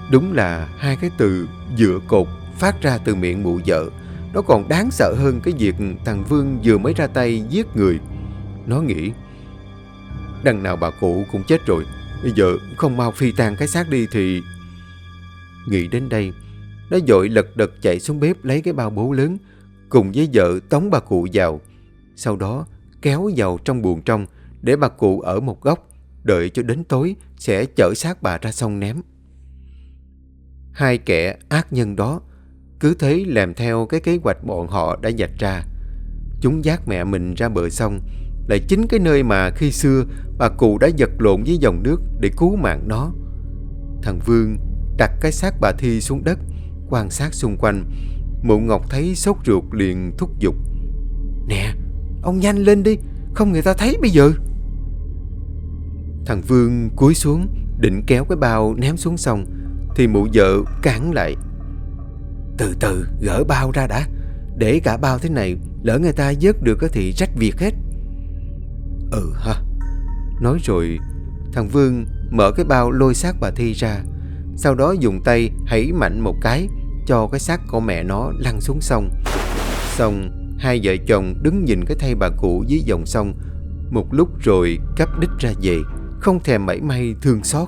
Đúng là hai cái từ dựa cột phát ra từ miệng mụ vợ, nó còn đáng sợ hơn cái việc thằng Vương vừa mới ra tay giết người. Nó nghĩ, đằng nào bà cụ cũng chết rồi, bây giờ không mau phi tang cái xác đi thì... Nghĩ đến đây, nó vội lật đật chạy xuống bếp lấy cái bao bố lớn, cùng với vợ tống bà cụ vào. Sau đó kéo vào trong buồng trong để bà cụ ở một góc, đợi cho đến tối sẽ chở xác bà ra sông ném. Hai kẻ ác nhân đó cứ thế làm theo cái kế hoạch bọn họ đã vạch ra. Chúng dắt mẹ mình ra bờ sông, là chính cái nơi mà khi xưa bà cụ đã vật lộn với dòng nước để cứu mạng nó. Thằng Vương đặt cái xác bà Thi xuống đất, quan sát xung quanh. Mụ Ngọc thấy sốt ruột liền thúc giục, nè, ông nhanh lên đi, không người ta thấy bây giờ. Thằng Vương cúi xuống định kéo cái bao ném xuống sông, thì mụ vợ cản lại. Từ từ gỡ bao ra đã, để cả bao thế này lỡ người ta vớt được thì rách việc hết. Ừ ha. Nói rồi thằng Vương mở cái bao lôi xác bà Thi ra, sau đó dùng tay hãy mạnh một cái cho cái xác của mẹ nó lăn xuống sông. Xong hai vợ chồng đứng nhìn cái thây bà cụ dưới dòng sông một lúc rồi cắp đích ra về, không thèm mảy may thương xót.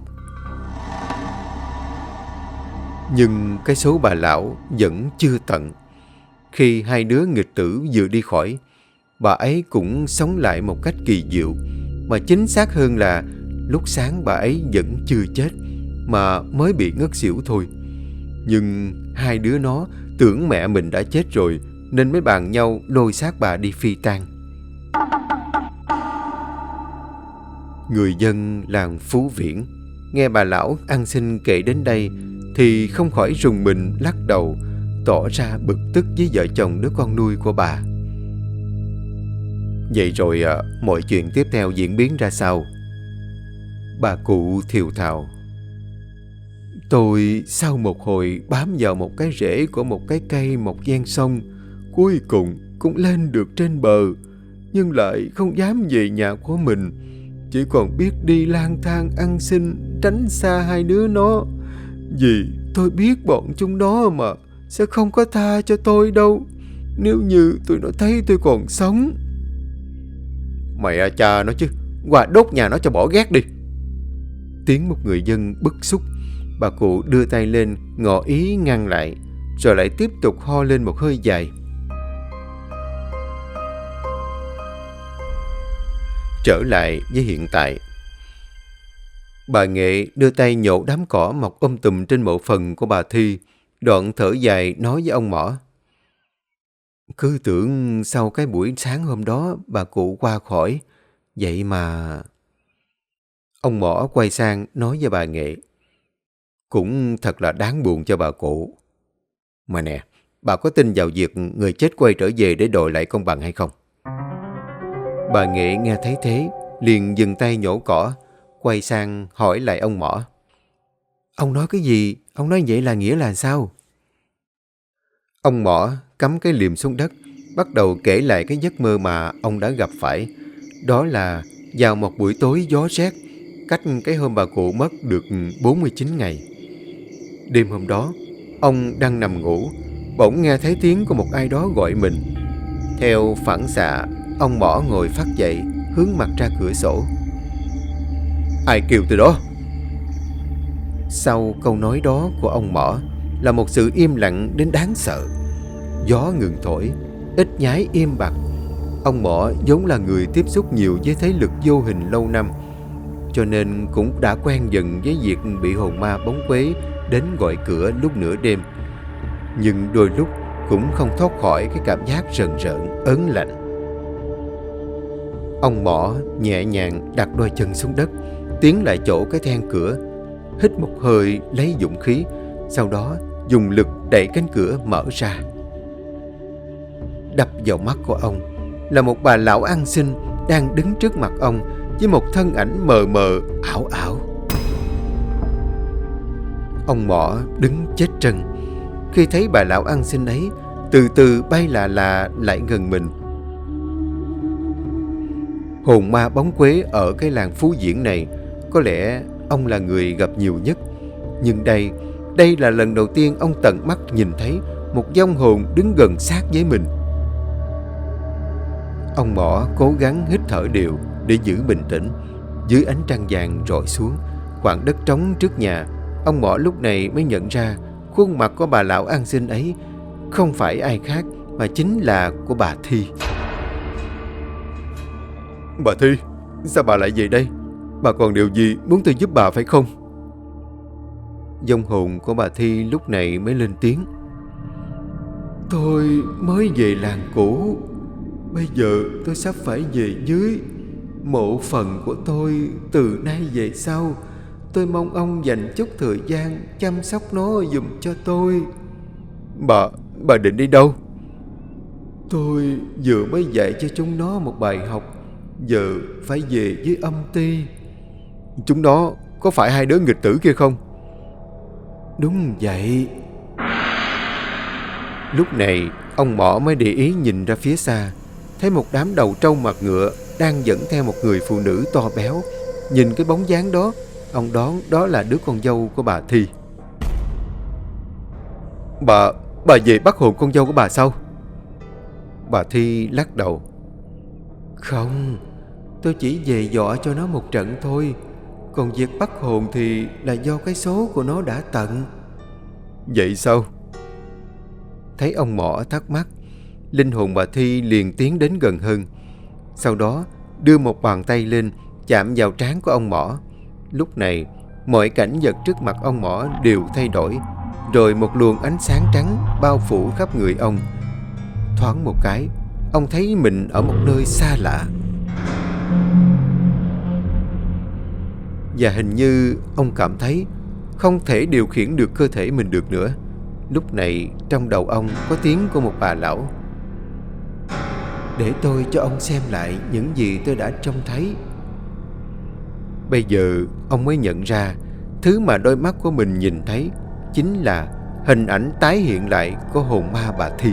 Nhưng cái số bà lão vẫn chưa tận. Khi hai đứa nghịch tử vừa đi khỏi, bà ấy cũng sống lại một cách kỳ diệu. Mà chính xác hơn là lúc sáng bà ấy vẫn chưa chết, mà mới bị ngất xỉu thôi. Nhưng hai đứa nó tưởng mẹ mình đã chết rồi, nên mới bàn nhau lôi xác bà đi phi tang. Người dân làng Phú Viễn nghe bà lão ăn xin kể đến đây thì không khỏi rùng mình lắc đầu, tỏ ra bực tức với vợ chồng đứa con nuôi của bà. Vậy rồi mọi chuyện tiếp theo diễn biến ra sao? Bà cụ thều thào. Tôi sau một hồi bám vào một cái rễ của một cái cây mọc ven sông, cuối cùng cũng lên được trên bờ, nhưng lại không dám về nhà của mình, chỉ còn biết đi lang thang ăn xin tránh xa hai đứa nó. Vì tôi biết bọn chúng nó mà sẽ không có tha cho tôi đâu, nếu như tụi nó thấy tôi còn sống. Mẹ cha nó chứ, qua đốt nhà nó cho bỏ ghét đi. Tiếng một người dân bức xúc. Bà cụ đưa tay lên ngỏ ý ngăn lại, rồi lại tiếp tục ho lên một hơi dài. Trở lại với hiện tại, bà Nghệ đưa tay nhổ đám cỏ mọc tùm trên mộ phần của bà Thi, đoạn thở dài nói với ông Mỏ. Cứ tưởng sau cái buổi sáng hôm đó bà cụ qua khỏi, vậy mà... Ông Mỏ quay sang nói với bà Nghệ. Cũng thật là đáng buồn cho bà cụ. Mà nè, bà có tin vào việc người chết quay trở về để đòi lại công bằng hay không? Bà Nghệ nghe thấy thế, liền dừng tay nhổ cỏ, quay sang hỏi lại ông Mỏ. Ông nói cái gì? Ông nói vậy là nghĩa là sao? Ông Mỏ cắm cái liềm xuống đất, bắt đầu kể lại cái giấc mơ mà ông đã gặp phải. Đó là vào một buổi tối gió rét, cách cái hôm bà cụ mất được 49 ngày. Đêm hôm đó, ông đang nằm ngủ, bỗng nghe thấy tiếng của một ai đó gọi mình. Theo phản xạ, ông Mỏ ngồi phắt dậy, hướng mặt ra cửa sổ. Ai kêu từ đó? Sau câu nói đó của ông Mỏ là một sự im lặng đến đáng sợ. Gió ngừng thổi, ít nhái im bặt. Ông Mỏ vốn là người tiếp xúc nhiều với thế lực vô hình lâu năm, cho nên cũng đã quen dần với việc bị hồn ma bóng quế đến gọi cửa lúc nửa đêm. Nhưng đôi lúc cũng không thoát khỏi cái cảm giác rờn rợn, ớn lạnh. Ông Mỏ nhẹ nhàng đặt đôi chân xuống đất, tiến lại chỗ cái then cửa, hít một hơi lấy dũng khí, sau đó dùng lực đẩy cánh cửa mở ra. Đập vào mắt của ông là một bà lão ăn xin đang đứng trước mặt ông với một thân ảnh mờ mờ, ảo ảo. Ông Mỏ đứng chết trân khi thấy bà lão ăn xin ấy từ từ bay là lại gần mình. Hồn ma bóng quế ở cái làng Phú Diễn này, có lẽ ông là người gặp nhiều nhất. Nhưng đây Đây là lần đầu tiên ông tận mắt nhìn thấy một vong hồn đứng gần sát với mình. Ông Mõ cố gắng hít thở đều để giữ bình tĩnh. Dưới ánh trăng vàng rọi xuống, khoảng đất trống trước nhà, ông Mõ lúc này mới nhận ra khuôn mặt của bà lão ăn xin ấy không phải ai khác mà chính là của bà Thi. Bà Thi, sao bà lại về đây? Bà còn điều gì muốn tôi giúp bà phải không? Vong hồn của bà Thi lúc này mới lên tiếng. Tôi mới về làng cũ. Bây giờ tôi sắp phải về dưới. Mộ phần của tôi từ nay về sau, tôi mong ông dành chút thời gian chăm sóc nó giùm cho tôi. Bà định đi đâu? Tôi vừa mới dạy cho chúng nó một bài học, giờ phải về với âm ty. Chúng nó có phải hai đứa nghịch tử kia không? Đúng vậy. Lúc này ông Mõ mới để ý nhìn ra phía xa, thấy một đám đầu trâu mặt ngựa đang dẫn theo một người phụ nữ to béo. Nhìn cái bóng dáng đó, ông đoán đó là đứa con dâu của bà Thi. Bà về bắt hồn con dâu của bà sao? Bà Thi lắc đầu. Không, tôi chỉ về dọa cho nó một trận thôi. Còn việc bắt hồn thì là do cái số của nó đã tận. Vậy sao? Thấy ông Mõ thắc mắc, linh hồn bà Thi liền tiến đến gần hơn. Sau đó đưa một bàn tay lên chạm vào trán của ông Mõ. Lúc này mọi cảnh vật trước mặt ông Mõ đều thay đổi, rồi một luồng ánh sáng trắng bao phủ khắp người ông. Thoáng một cái, ông thấy mình ở một nơi xa lạ. Và hình như ông cảm thấy không thể điều khiển được cơ thể mình được nữa. Lúc này trong đầu ông có tiếng của một bà lão. Để tôi cho ông xem lại những gì tôi đã trông thấy. Bây giờ ông mới nhận ra thứ mà đôi mắt của mình nhìn thấy chính là hình ảnh tái hiện lại của hồn ma bà Thi.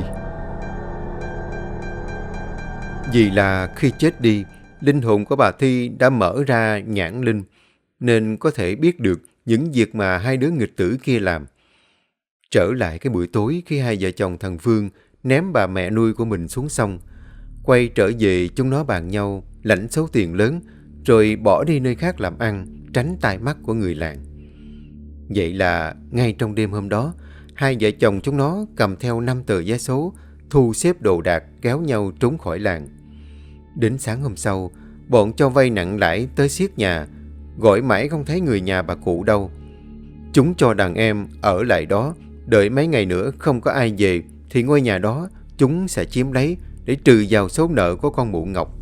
Vì là khi chết đi, linh hồn của bà Thi đã mở ra nhãn linh, nên có thể biết được những việc mà hai đứa nghịch tử kia làm. Trở lại cái buổi tối khi hai vợ chồng thằng Phương ném bà mẹ nuôi của mình xuống sông, quay trở về chúng nó bàn nhau lãnh số tiền lớn rồi bỏ đi nơi khác làm ăn, tránh tai mắt của người làng. Vậy là ngay trong đêm hôm đó, hai vợ chồng chúng nó cầm theo 5 tờ vé số, thu xếp đồ đạc kéo nhau trốn khỏi làng. Đến sáng hôm sau, bọn cho vay nặng lãi tới xiết nhà, gọi mãi không thấy người nhà bà cụ đâu. Chúng cho đàn em ở lại đó, đợi mấy ngày nữa không có ai về thì ngôi nhà đó chúng sẽ chiếm lấy để trừ vào số nợ của con mụ Ngọc.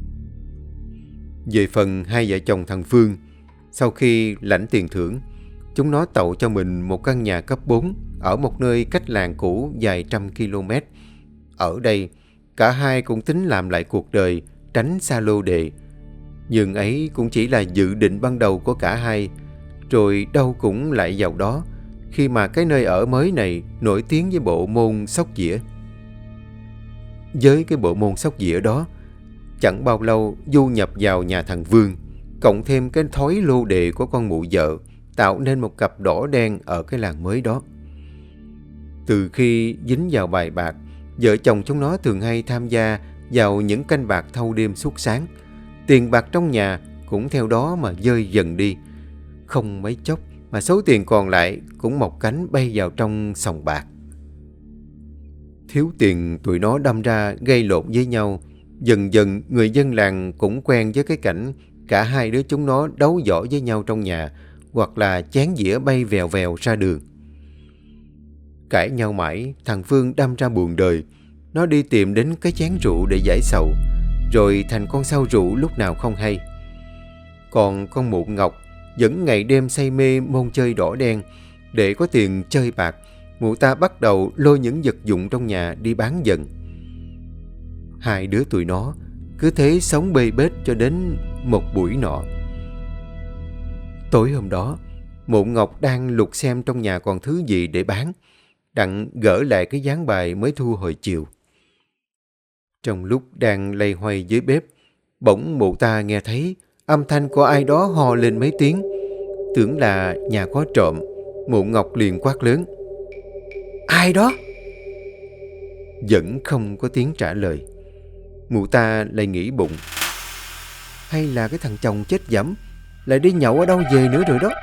Về phần hai vợ chồng thằng Phương, sau khi lãnh tiền thưởng, chúng nó tậu cho mình một căn nhà cấp 4 ở một nơi cách làng cũ vài trăm km. Ở đây, cả hai cũng tính làm lại cuộc đời, tránh xa lô đề. Nhưng ấy cũng chỉ là dự định ban đầu của cả hai, rồi đâu cũng lại vào đó, khi mà cái nơi ở mới này nổi tiếng với bộ môn xóc dĩa. Với cái bộ môn xóc dĩa đó, chẳng bao lâu du nhập vào nhà thằng Vương, cộng thêm cái thói lô đề của con mụ vợ, tạo nên một cặp đỏ đen ở cái làng mới đó. Từ khi dính vào bài bạc, vợ chồng chúng nó thường hay tham gia vào những canh bạc thâu đêm suốt sáng. Tiền bạc trong nhà cũng theo đó mà dơi dần đi. Không mấy chốc mà số tiền còn lại cũng mọc cánh bay vào trong sòng bạc. Thiếu tiền tụi nó đâm ra gây lộn với nhau. Dần dần người dân làng cũng quen với cái cảnh cả hai đứa chúng nó đấu võ với nhau trong nhà, hoặc là chén dĩa bay vèo vèo ra đường. Cãi nhau mãi, thằng Phương đâm ra buồn đời. Nó đi tìm đến cái chén rượu để giải sầu, rồi thành con sao rượu lúc nào không hay. Còn con mụ Ngọc vẫn ngày đêm say mê môn chơi đỏ đen. Để có tiền chơi bạc, mụ ta bắt đầu lôi những vật dụng trong nhà đi bán dần. Hai đứa tụi nó cứ thế sống bê bết cho đến một buổi nọ. Tối hôm đó, mụ Ngọc đang lục xem trong nhà còn thứ gì để bán, đặng gỡ lại cái ván bài mới thu hồi chiều. Trong lúc đang loay hoay dưới bếp, bỗng mụ ta nghe thấy âm thanh của ai đó hò lên mấy tiếng, tưởng là nhà có trộm, Mụ Ngọc liền quát lớn: Ai đó? Vẫn không có tiếng trả lời. Mụ ta lại nghĩ bụng: Hay là cái thằng chồng chết dẫm lại đi nhậu ở đâu về nữa rồi đó.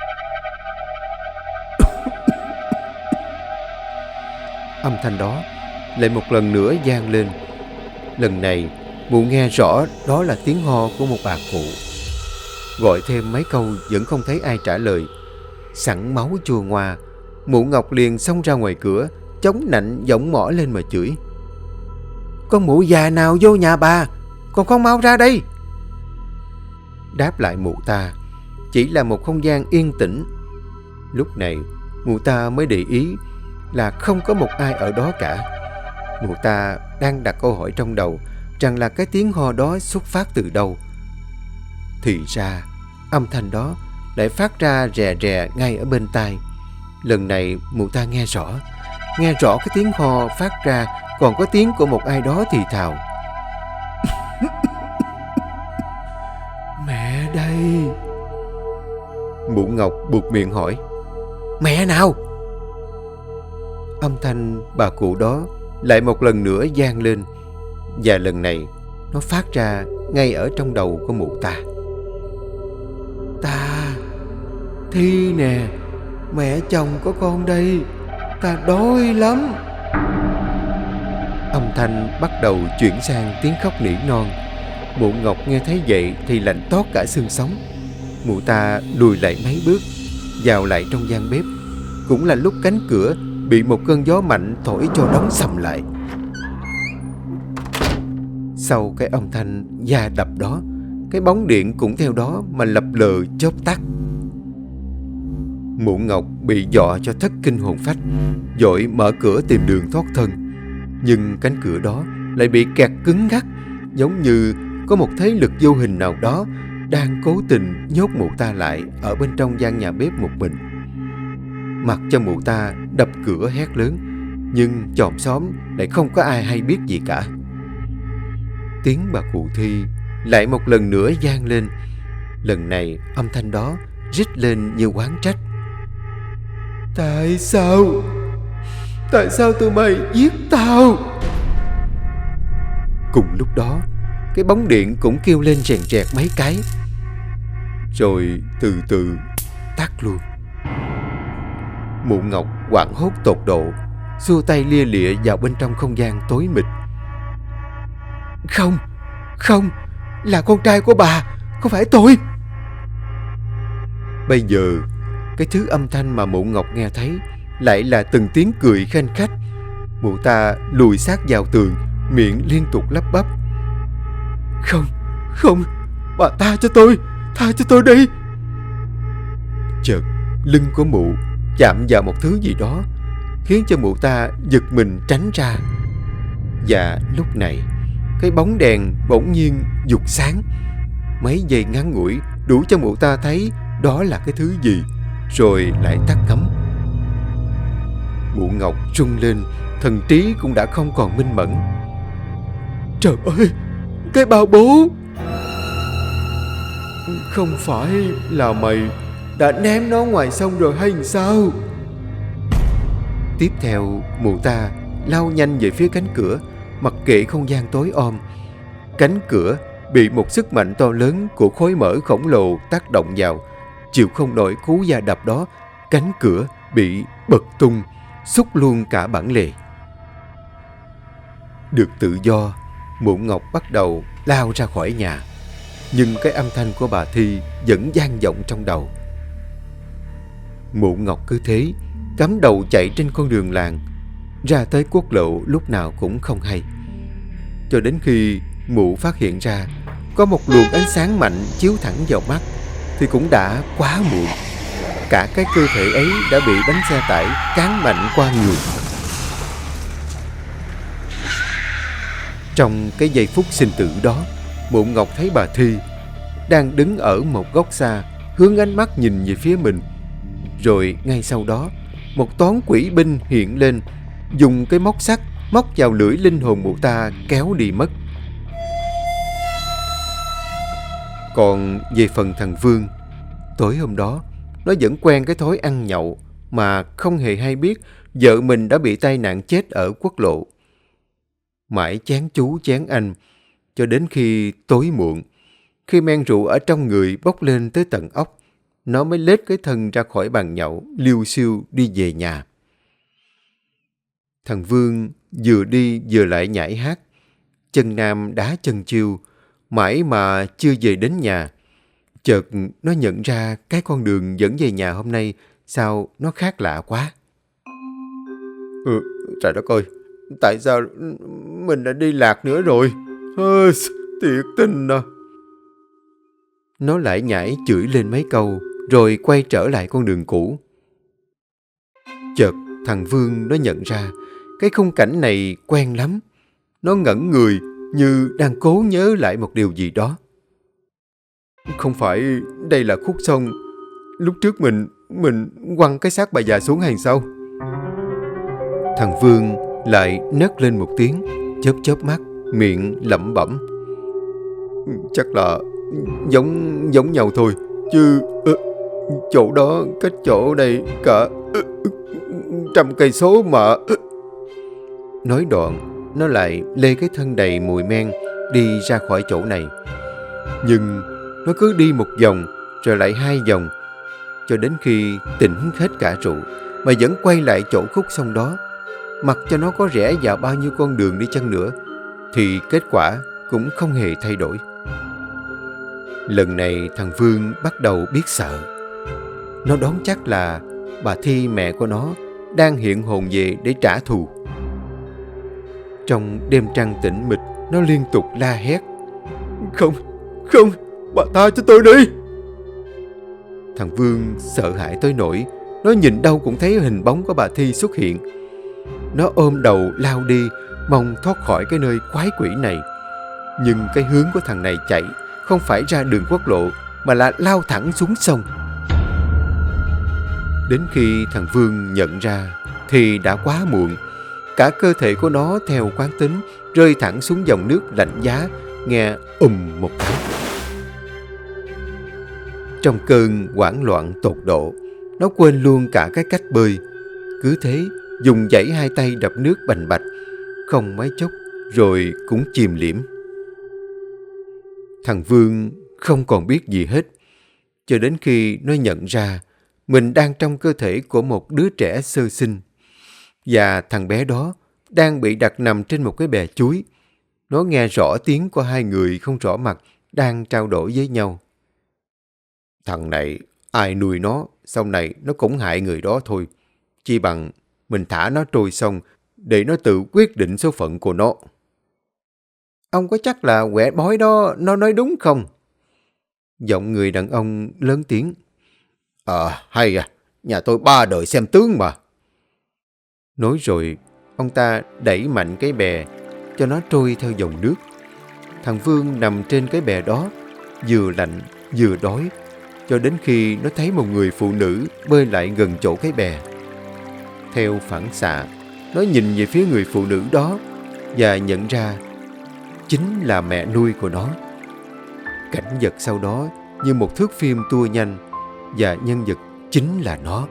Âm thanh đó lại một lần nữa vang lên. Lần này mụ nghe rõ đó là tiếng ho của một bà cụ. Gọi thêm mấy câu vẫn không thấy ai trả lời. Sẵn máu chua ngoa, mụ Ngọc liền xông ra ngoài cửa, chống nạnh giọng mỏ lên mà chửi: Con mụ già nào vô nhà bà, còn không mau ra đây. Đáp lại mụ ta chỉ là một không gian yên tĩnh. Lúc này mụ ta mới để ý là không có một ai ở đó cả. Mụ ta đang đặt câu hỏi trong đầu rằng là cái tiếng ho đó xuất phát từ đâu. Thì ra âm thanh đó lại phát ra rè rè ngay ở bên tai. Lần này mụ ta nghe rõ cái tiếng ho phát ra còn có tiếng của một ai đó thì thào: Mẹ đây. Mụ Ngọc buột miệng hỏi: Mẹ nào? Âm thanh bà cụ đó lại một lần nữa vang lên, và lần này nó phát ra ngay ở trong đầu của mụ ta. Ta, Thi nè, mẹ chồng của con đây, ta đói lắm. Âm thanh bắt đầu chuyển sang tiếng khóc nỉ non. Mụ Ngọc nghe thấy vậy thì lạnh toát cả xương sống. Mụ ta lùi lại mấy bước, vào lại trong gian bếp. Cũng là lúc cánh cửa bị một cơn gió mạnh thổi cho đóng sầm lại. Sau cái âm thanh da đập đó, cái bóng điện cũng theo đó mà lập lờ chớp tắt. Mụ Ngọc bị dọa cho thất kinh hồn phách, vội mở cửa tìm đường thoát thân. Nhưng cánh cửa đó lại bị kẹt cứng ngắc, giống như có một thế lực vô hình nào đó đang cố tình nhốt mụ ta lại ở bên trong gian nhà bếp một mình. Mặc cho mụ ta đập cửa hét lớn, nhưng chòm xóm lại không có ai hay biết gì cả. Tiếng bà cụ Thi lại một lần nữa vang lên. Lần này âm thanh đó rít lên như oán trách: Tại sao tụi mày giết tao? Cùng lúc đó, cái bóng điện cũng kêu lên rèn rẹt mấy cái, rồi từ từ tắt luôn. Mụ Ngọc hoảng hốt tột độ, xua tay lia lịa vào bên trong không gian tối mịt. Không, là con trai của bà, không phải tôi. Bây giờ, cái thứ âm thanh mà mụ Ngọc nghe thấy lại là từng tiếng cười khanh khách. Mụ ta lùi sát vào tường, miệng liên tục lắp bắp: Không, bà tha cho tôi đi. Chợt lưng của mụ chạm vào một thứ gì đó, khiến cho mụ ta giật mình tránh ra. Và lúc này, cái bóng đèn bỗng nhiên vụt sáng. Mấy giây ngắn ngủi đủ cho mụ ta thấy đó là cái thứ gì, rồi lại tắt ngấm. Mụ Ngọc run lên, thần trí cũng đã không còn minh mẫn. Trời ơi, cái bao bố! Không phải là mày đã ném nó ngoài sông rồi hay sao? Tiếp theo, mụ ta lao nhanh về phía cánh cửa, mặc kệ không gian tối om. Cánh cửa bị một sức mạnh to lớn của khối mỡ khổng lồ tác động vào, chịu không nổi cú va đập đó, cánh cửa bị bật tung, xúc luôn cả bản lề. Được tự do, mụ Ngọc bắt đầu lao ra khỏi nhà, nhưng cái âm thanh của bà Thi vẫn vang vọng trong đầu. Mụ Ngọc cứ thế cắm đầu chạy trên con đường làng, ra tới quốc lộ lúc nào cũng không hay. Cho đến khi mụ phát hiện ra có một luồng ánh sáng mạnh chiếu thẳng vào mắt thì cũng đã quá muộn. Cả cái cơ thể ấy đã bị bánh xe tải cán mạnh qua người. Trong cái giây phút sinh tử đó, mụ Ngọc thấy bà Thi đang đứng ở một góc xa, hướng ánh mắt nhìn về phía mình. Rồi ngay sau đó, một toán quỷ binh hiện lên, dùng cái móc sắt móc vào lưỡi linh hồn mụ ta kéo đi mất. Còn về phần thằng Vương, tối hôm đó nó vẫn quen cái thói ăn nhậu, mà không hề hay biết vợ mình đã bị tai nạn chết ở quốc lộ. Mãi chán chú chán anh, cho đến khi tối muộn, khi men rượu ở trong người bốc lên tới tận óc, nó mới lết cái thân ra khỏi bàn nhậu, liêu xiêu đi về nhà. Thằng Vương vừa đi vừa lại nhảy hát, chân nam đá chân chiêu, mãi mà chưa về đến nhà. Chợt nó nhận ra cái con đường dẫn về nhà hôm nay sao nó khác lạ quá. Trời đất ơi, tại sao mình đã đi lạc nữa rồi? Thiệt tình à. Nó lại nhảy chửi lên mấy câu, rồi quay trở lại con đường cũ. Chợt thằng Vương nó nhận ra cái khung cảnh này quen lắm. Nó ngẩn người như đang cố nhớ lại một điều gì đó. Không phải đây là khúc sông lúc trước mình quăng cái xác bà già xuống hàng sau? Thằng Vương lại nấc lên một tiếng, chớp chớp mắt, miệng lẩm bẩm. Chắc là giống nhau thôi, chứ chỗ đó cách chỗ đây cả 100 cây số mà. Nói đoạn, nó lại lê cái thân đầy mùi men đi ra khỏi chỗ này. Nhưng nó cứ đi một vòng rồi lại 2 vòng, cho đến khi tỉnh hết cả rượu mà vẫn quay lại chỗ khúc sông đó. Mặc cho nó có rẽ vào bao nhiêu con đường đi chăng nữa thì kết quả cũng không hề thay đổi. Lần này thằng Vương bắt đầu biết sợ. Nó đoán chắc là bà Thi, mẹ của nó, đang hiện hồn về để trả thù. Trong đêm trăng tĩnh mịch, nó liên tục la hét. Không, bà tha cho tôi đi. Thằng Vương sợ hãi tới nỗi nó nhìn đâu cũng thấy hình bóng của bà Thi xuất hiện. Nó ôm đầu lao đi, mong thoát khỏi cái nơi quái quỷ này. Nhưng cái hướng của thằng này chạy không phải ra đường quốc lộ, mà là lao thẳng xuống sông. Đến khi thằng Vương nhận ra thì đã quá muộn. Cả cơ thể của nó theo quán tính rơi thẳng xuống dòng nước lạnh giá, nghe một cái. Trong cơn hoảng loạn tột độ, nó quên luôn cả cái cách bơi. Cứ thế dùng dãy 2 tay đập nước bành bạch, không mấy chốc rồi cũng chìm liễm. Thằng Vương không còn biết gì hết, cho đến khi nó nhận ra mình đang trong cơ thể của một đứa trẻ sơ sinh. Và thằng bé đó đang bị đặt nằm trên một cái bè chuối. Nó nghe rõ tiếng của 2 người không rõ mặt đang trao đổi với nhau. Thằng này, ai nuôi nó, sau này nó cũng hại người đó thôi. Chi bằng mình thả nó trôi sông để nó tự quyết định số phận của nó. Ông có chắc là quẻ bói đó nó nói đúng không? Giọng người đàn ông lớn tiếng. Hay à, nhà tôi 3 đời xem tướng mà. Nói rồi, ông ta đẩy mạnh cái bè cho nó trôi theo dòng nước. Thằng Vương nằm trên cái bè đó, vừa lạnh vừa đói, cho đến khi nó thấy một người phụ nữ bơi lại gần chỗ cái bè. Theo phản xạ, nó nhìn về phía người phụ nữ đó và nhận ra chính là mẹ nuôi của nó. Cảnh vật sau đó như một thước phim tua nhanh, và nhân vật chính là nó.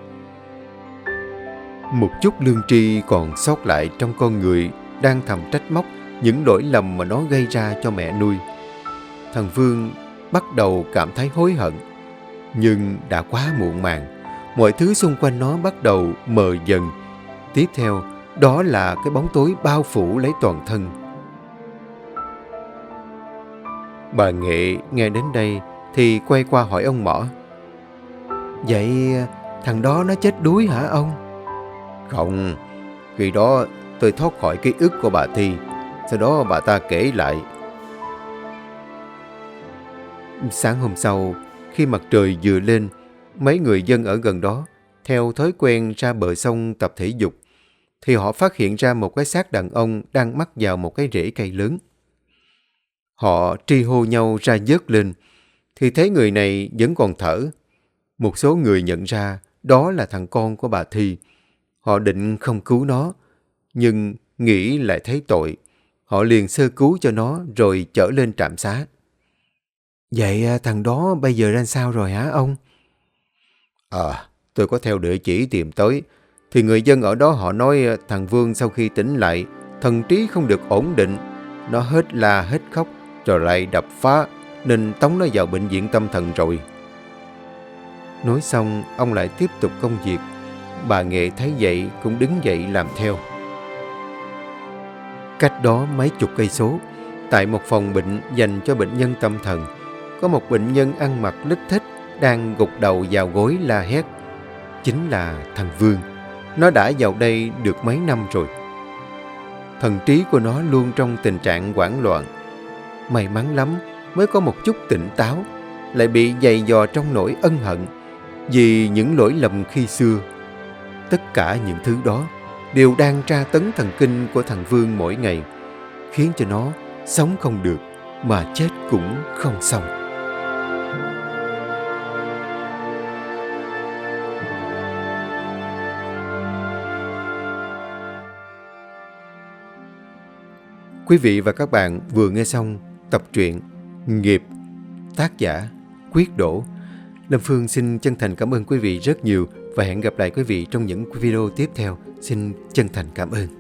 Một chút lương tri còn sót lại trong con người đang thầm trách móc những lỗi lầm mà nó gây ra cho mẹ nuôi. Thằng Vương bắt đầu cảm thấy hối hận, nhưng đã quá muộn màng. Mọi thứ xung quanh nó bắt đầu mờ dần. Tiếp theo, đó là cái bóng tối bao phủ lấy toàn thân. Bà Nghệ nghe đến đây thì quay qua hỏi ông Mõ. Vậy thằng đó nó chết đuối hả ông? Không, khi đó tôi thoát khỏi ký ức của bà Thi. Sau đó bà ta kể lại. Sáng hôm sau, khi mặt trời vừa lên, mấy người dân ở gần đó theo thói quen ra bờ sông tập thể dục, thì họ phát hiện ra một cái xác đàn ông đang mắc vào một cái rễ cây lớn. Họ tri hô nhau ra vớt lên, thì thấy người này vẫn còn thở. Một số người nhận ra đó là thằng con của bà Thi. Họ định không cứu nó, nhưng nghĩ lại thấy tội. Họ liền sơ cứu cho nó rồi chở lên trạm xá. Vậy thằng đó bây giờ ra sao rồi hả ông? tôi có theo địa chỉ tìm tới, thì người dân ở đó họ nói thằng Vương sau khi tỉnh lại, thần trí không được ổn định. Nó hết la hết khóc, rồi lại đập phá, nên tống nó vào bệnh viện tâm thần rồi. Nói xong, ông lại tiếp tục công việc. Bà Nghệ thấy vậy cũng đứng dậy làm theo. Cách đó mấy chục cây số, tại một phòng bệnh dành cho bệnh nhân tâm thần, có một bệnh nhân ăn mặc lít thít đang gục đầu vào gối la hét. Chính là thằng Vương. Nó đã vào đây được mấy năm rồi. Thần trí của nó luôn trong tình trạng hoảng loạn. May mắn lắm mới có một chút tỉnh táo, lại bị dày dò trong nỗi ân hận vì những lỗi lầm khi xưa. Tất cả những thứ đó đều đang tra tấn thần kinh của thằng Vương mỗi ngày, khiến cho nó sống không được mà chết cũng không xong. Quý vị và các bạn vừa nghe xong tập truyện Nghiệp, tác giả Quyết Đỗ. Lâm Phương xin chân thành cảm ơn quý vị rất nhiều và hẹn gặp lại quý vị trong những video tiếp theo. Xin chân thành cảm ơn.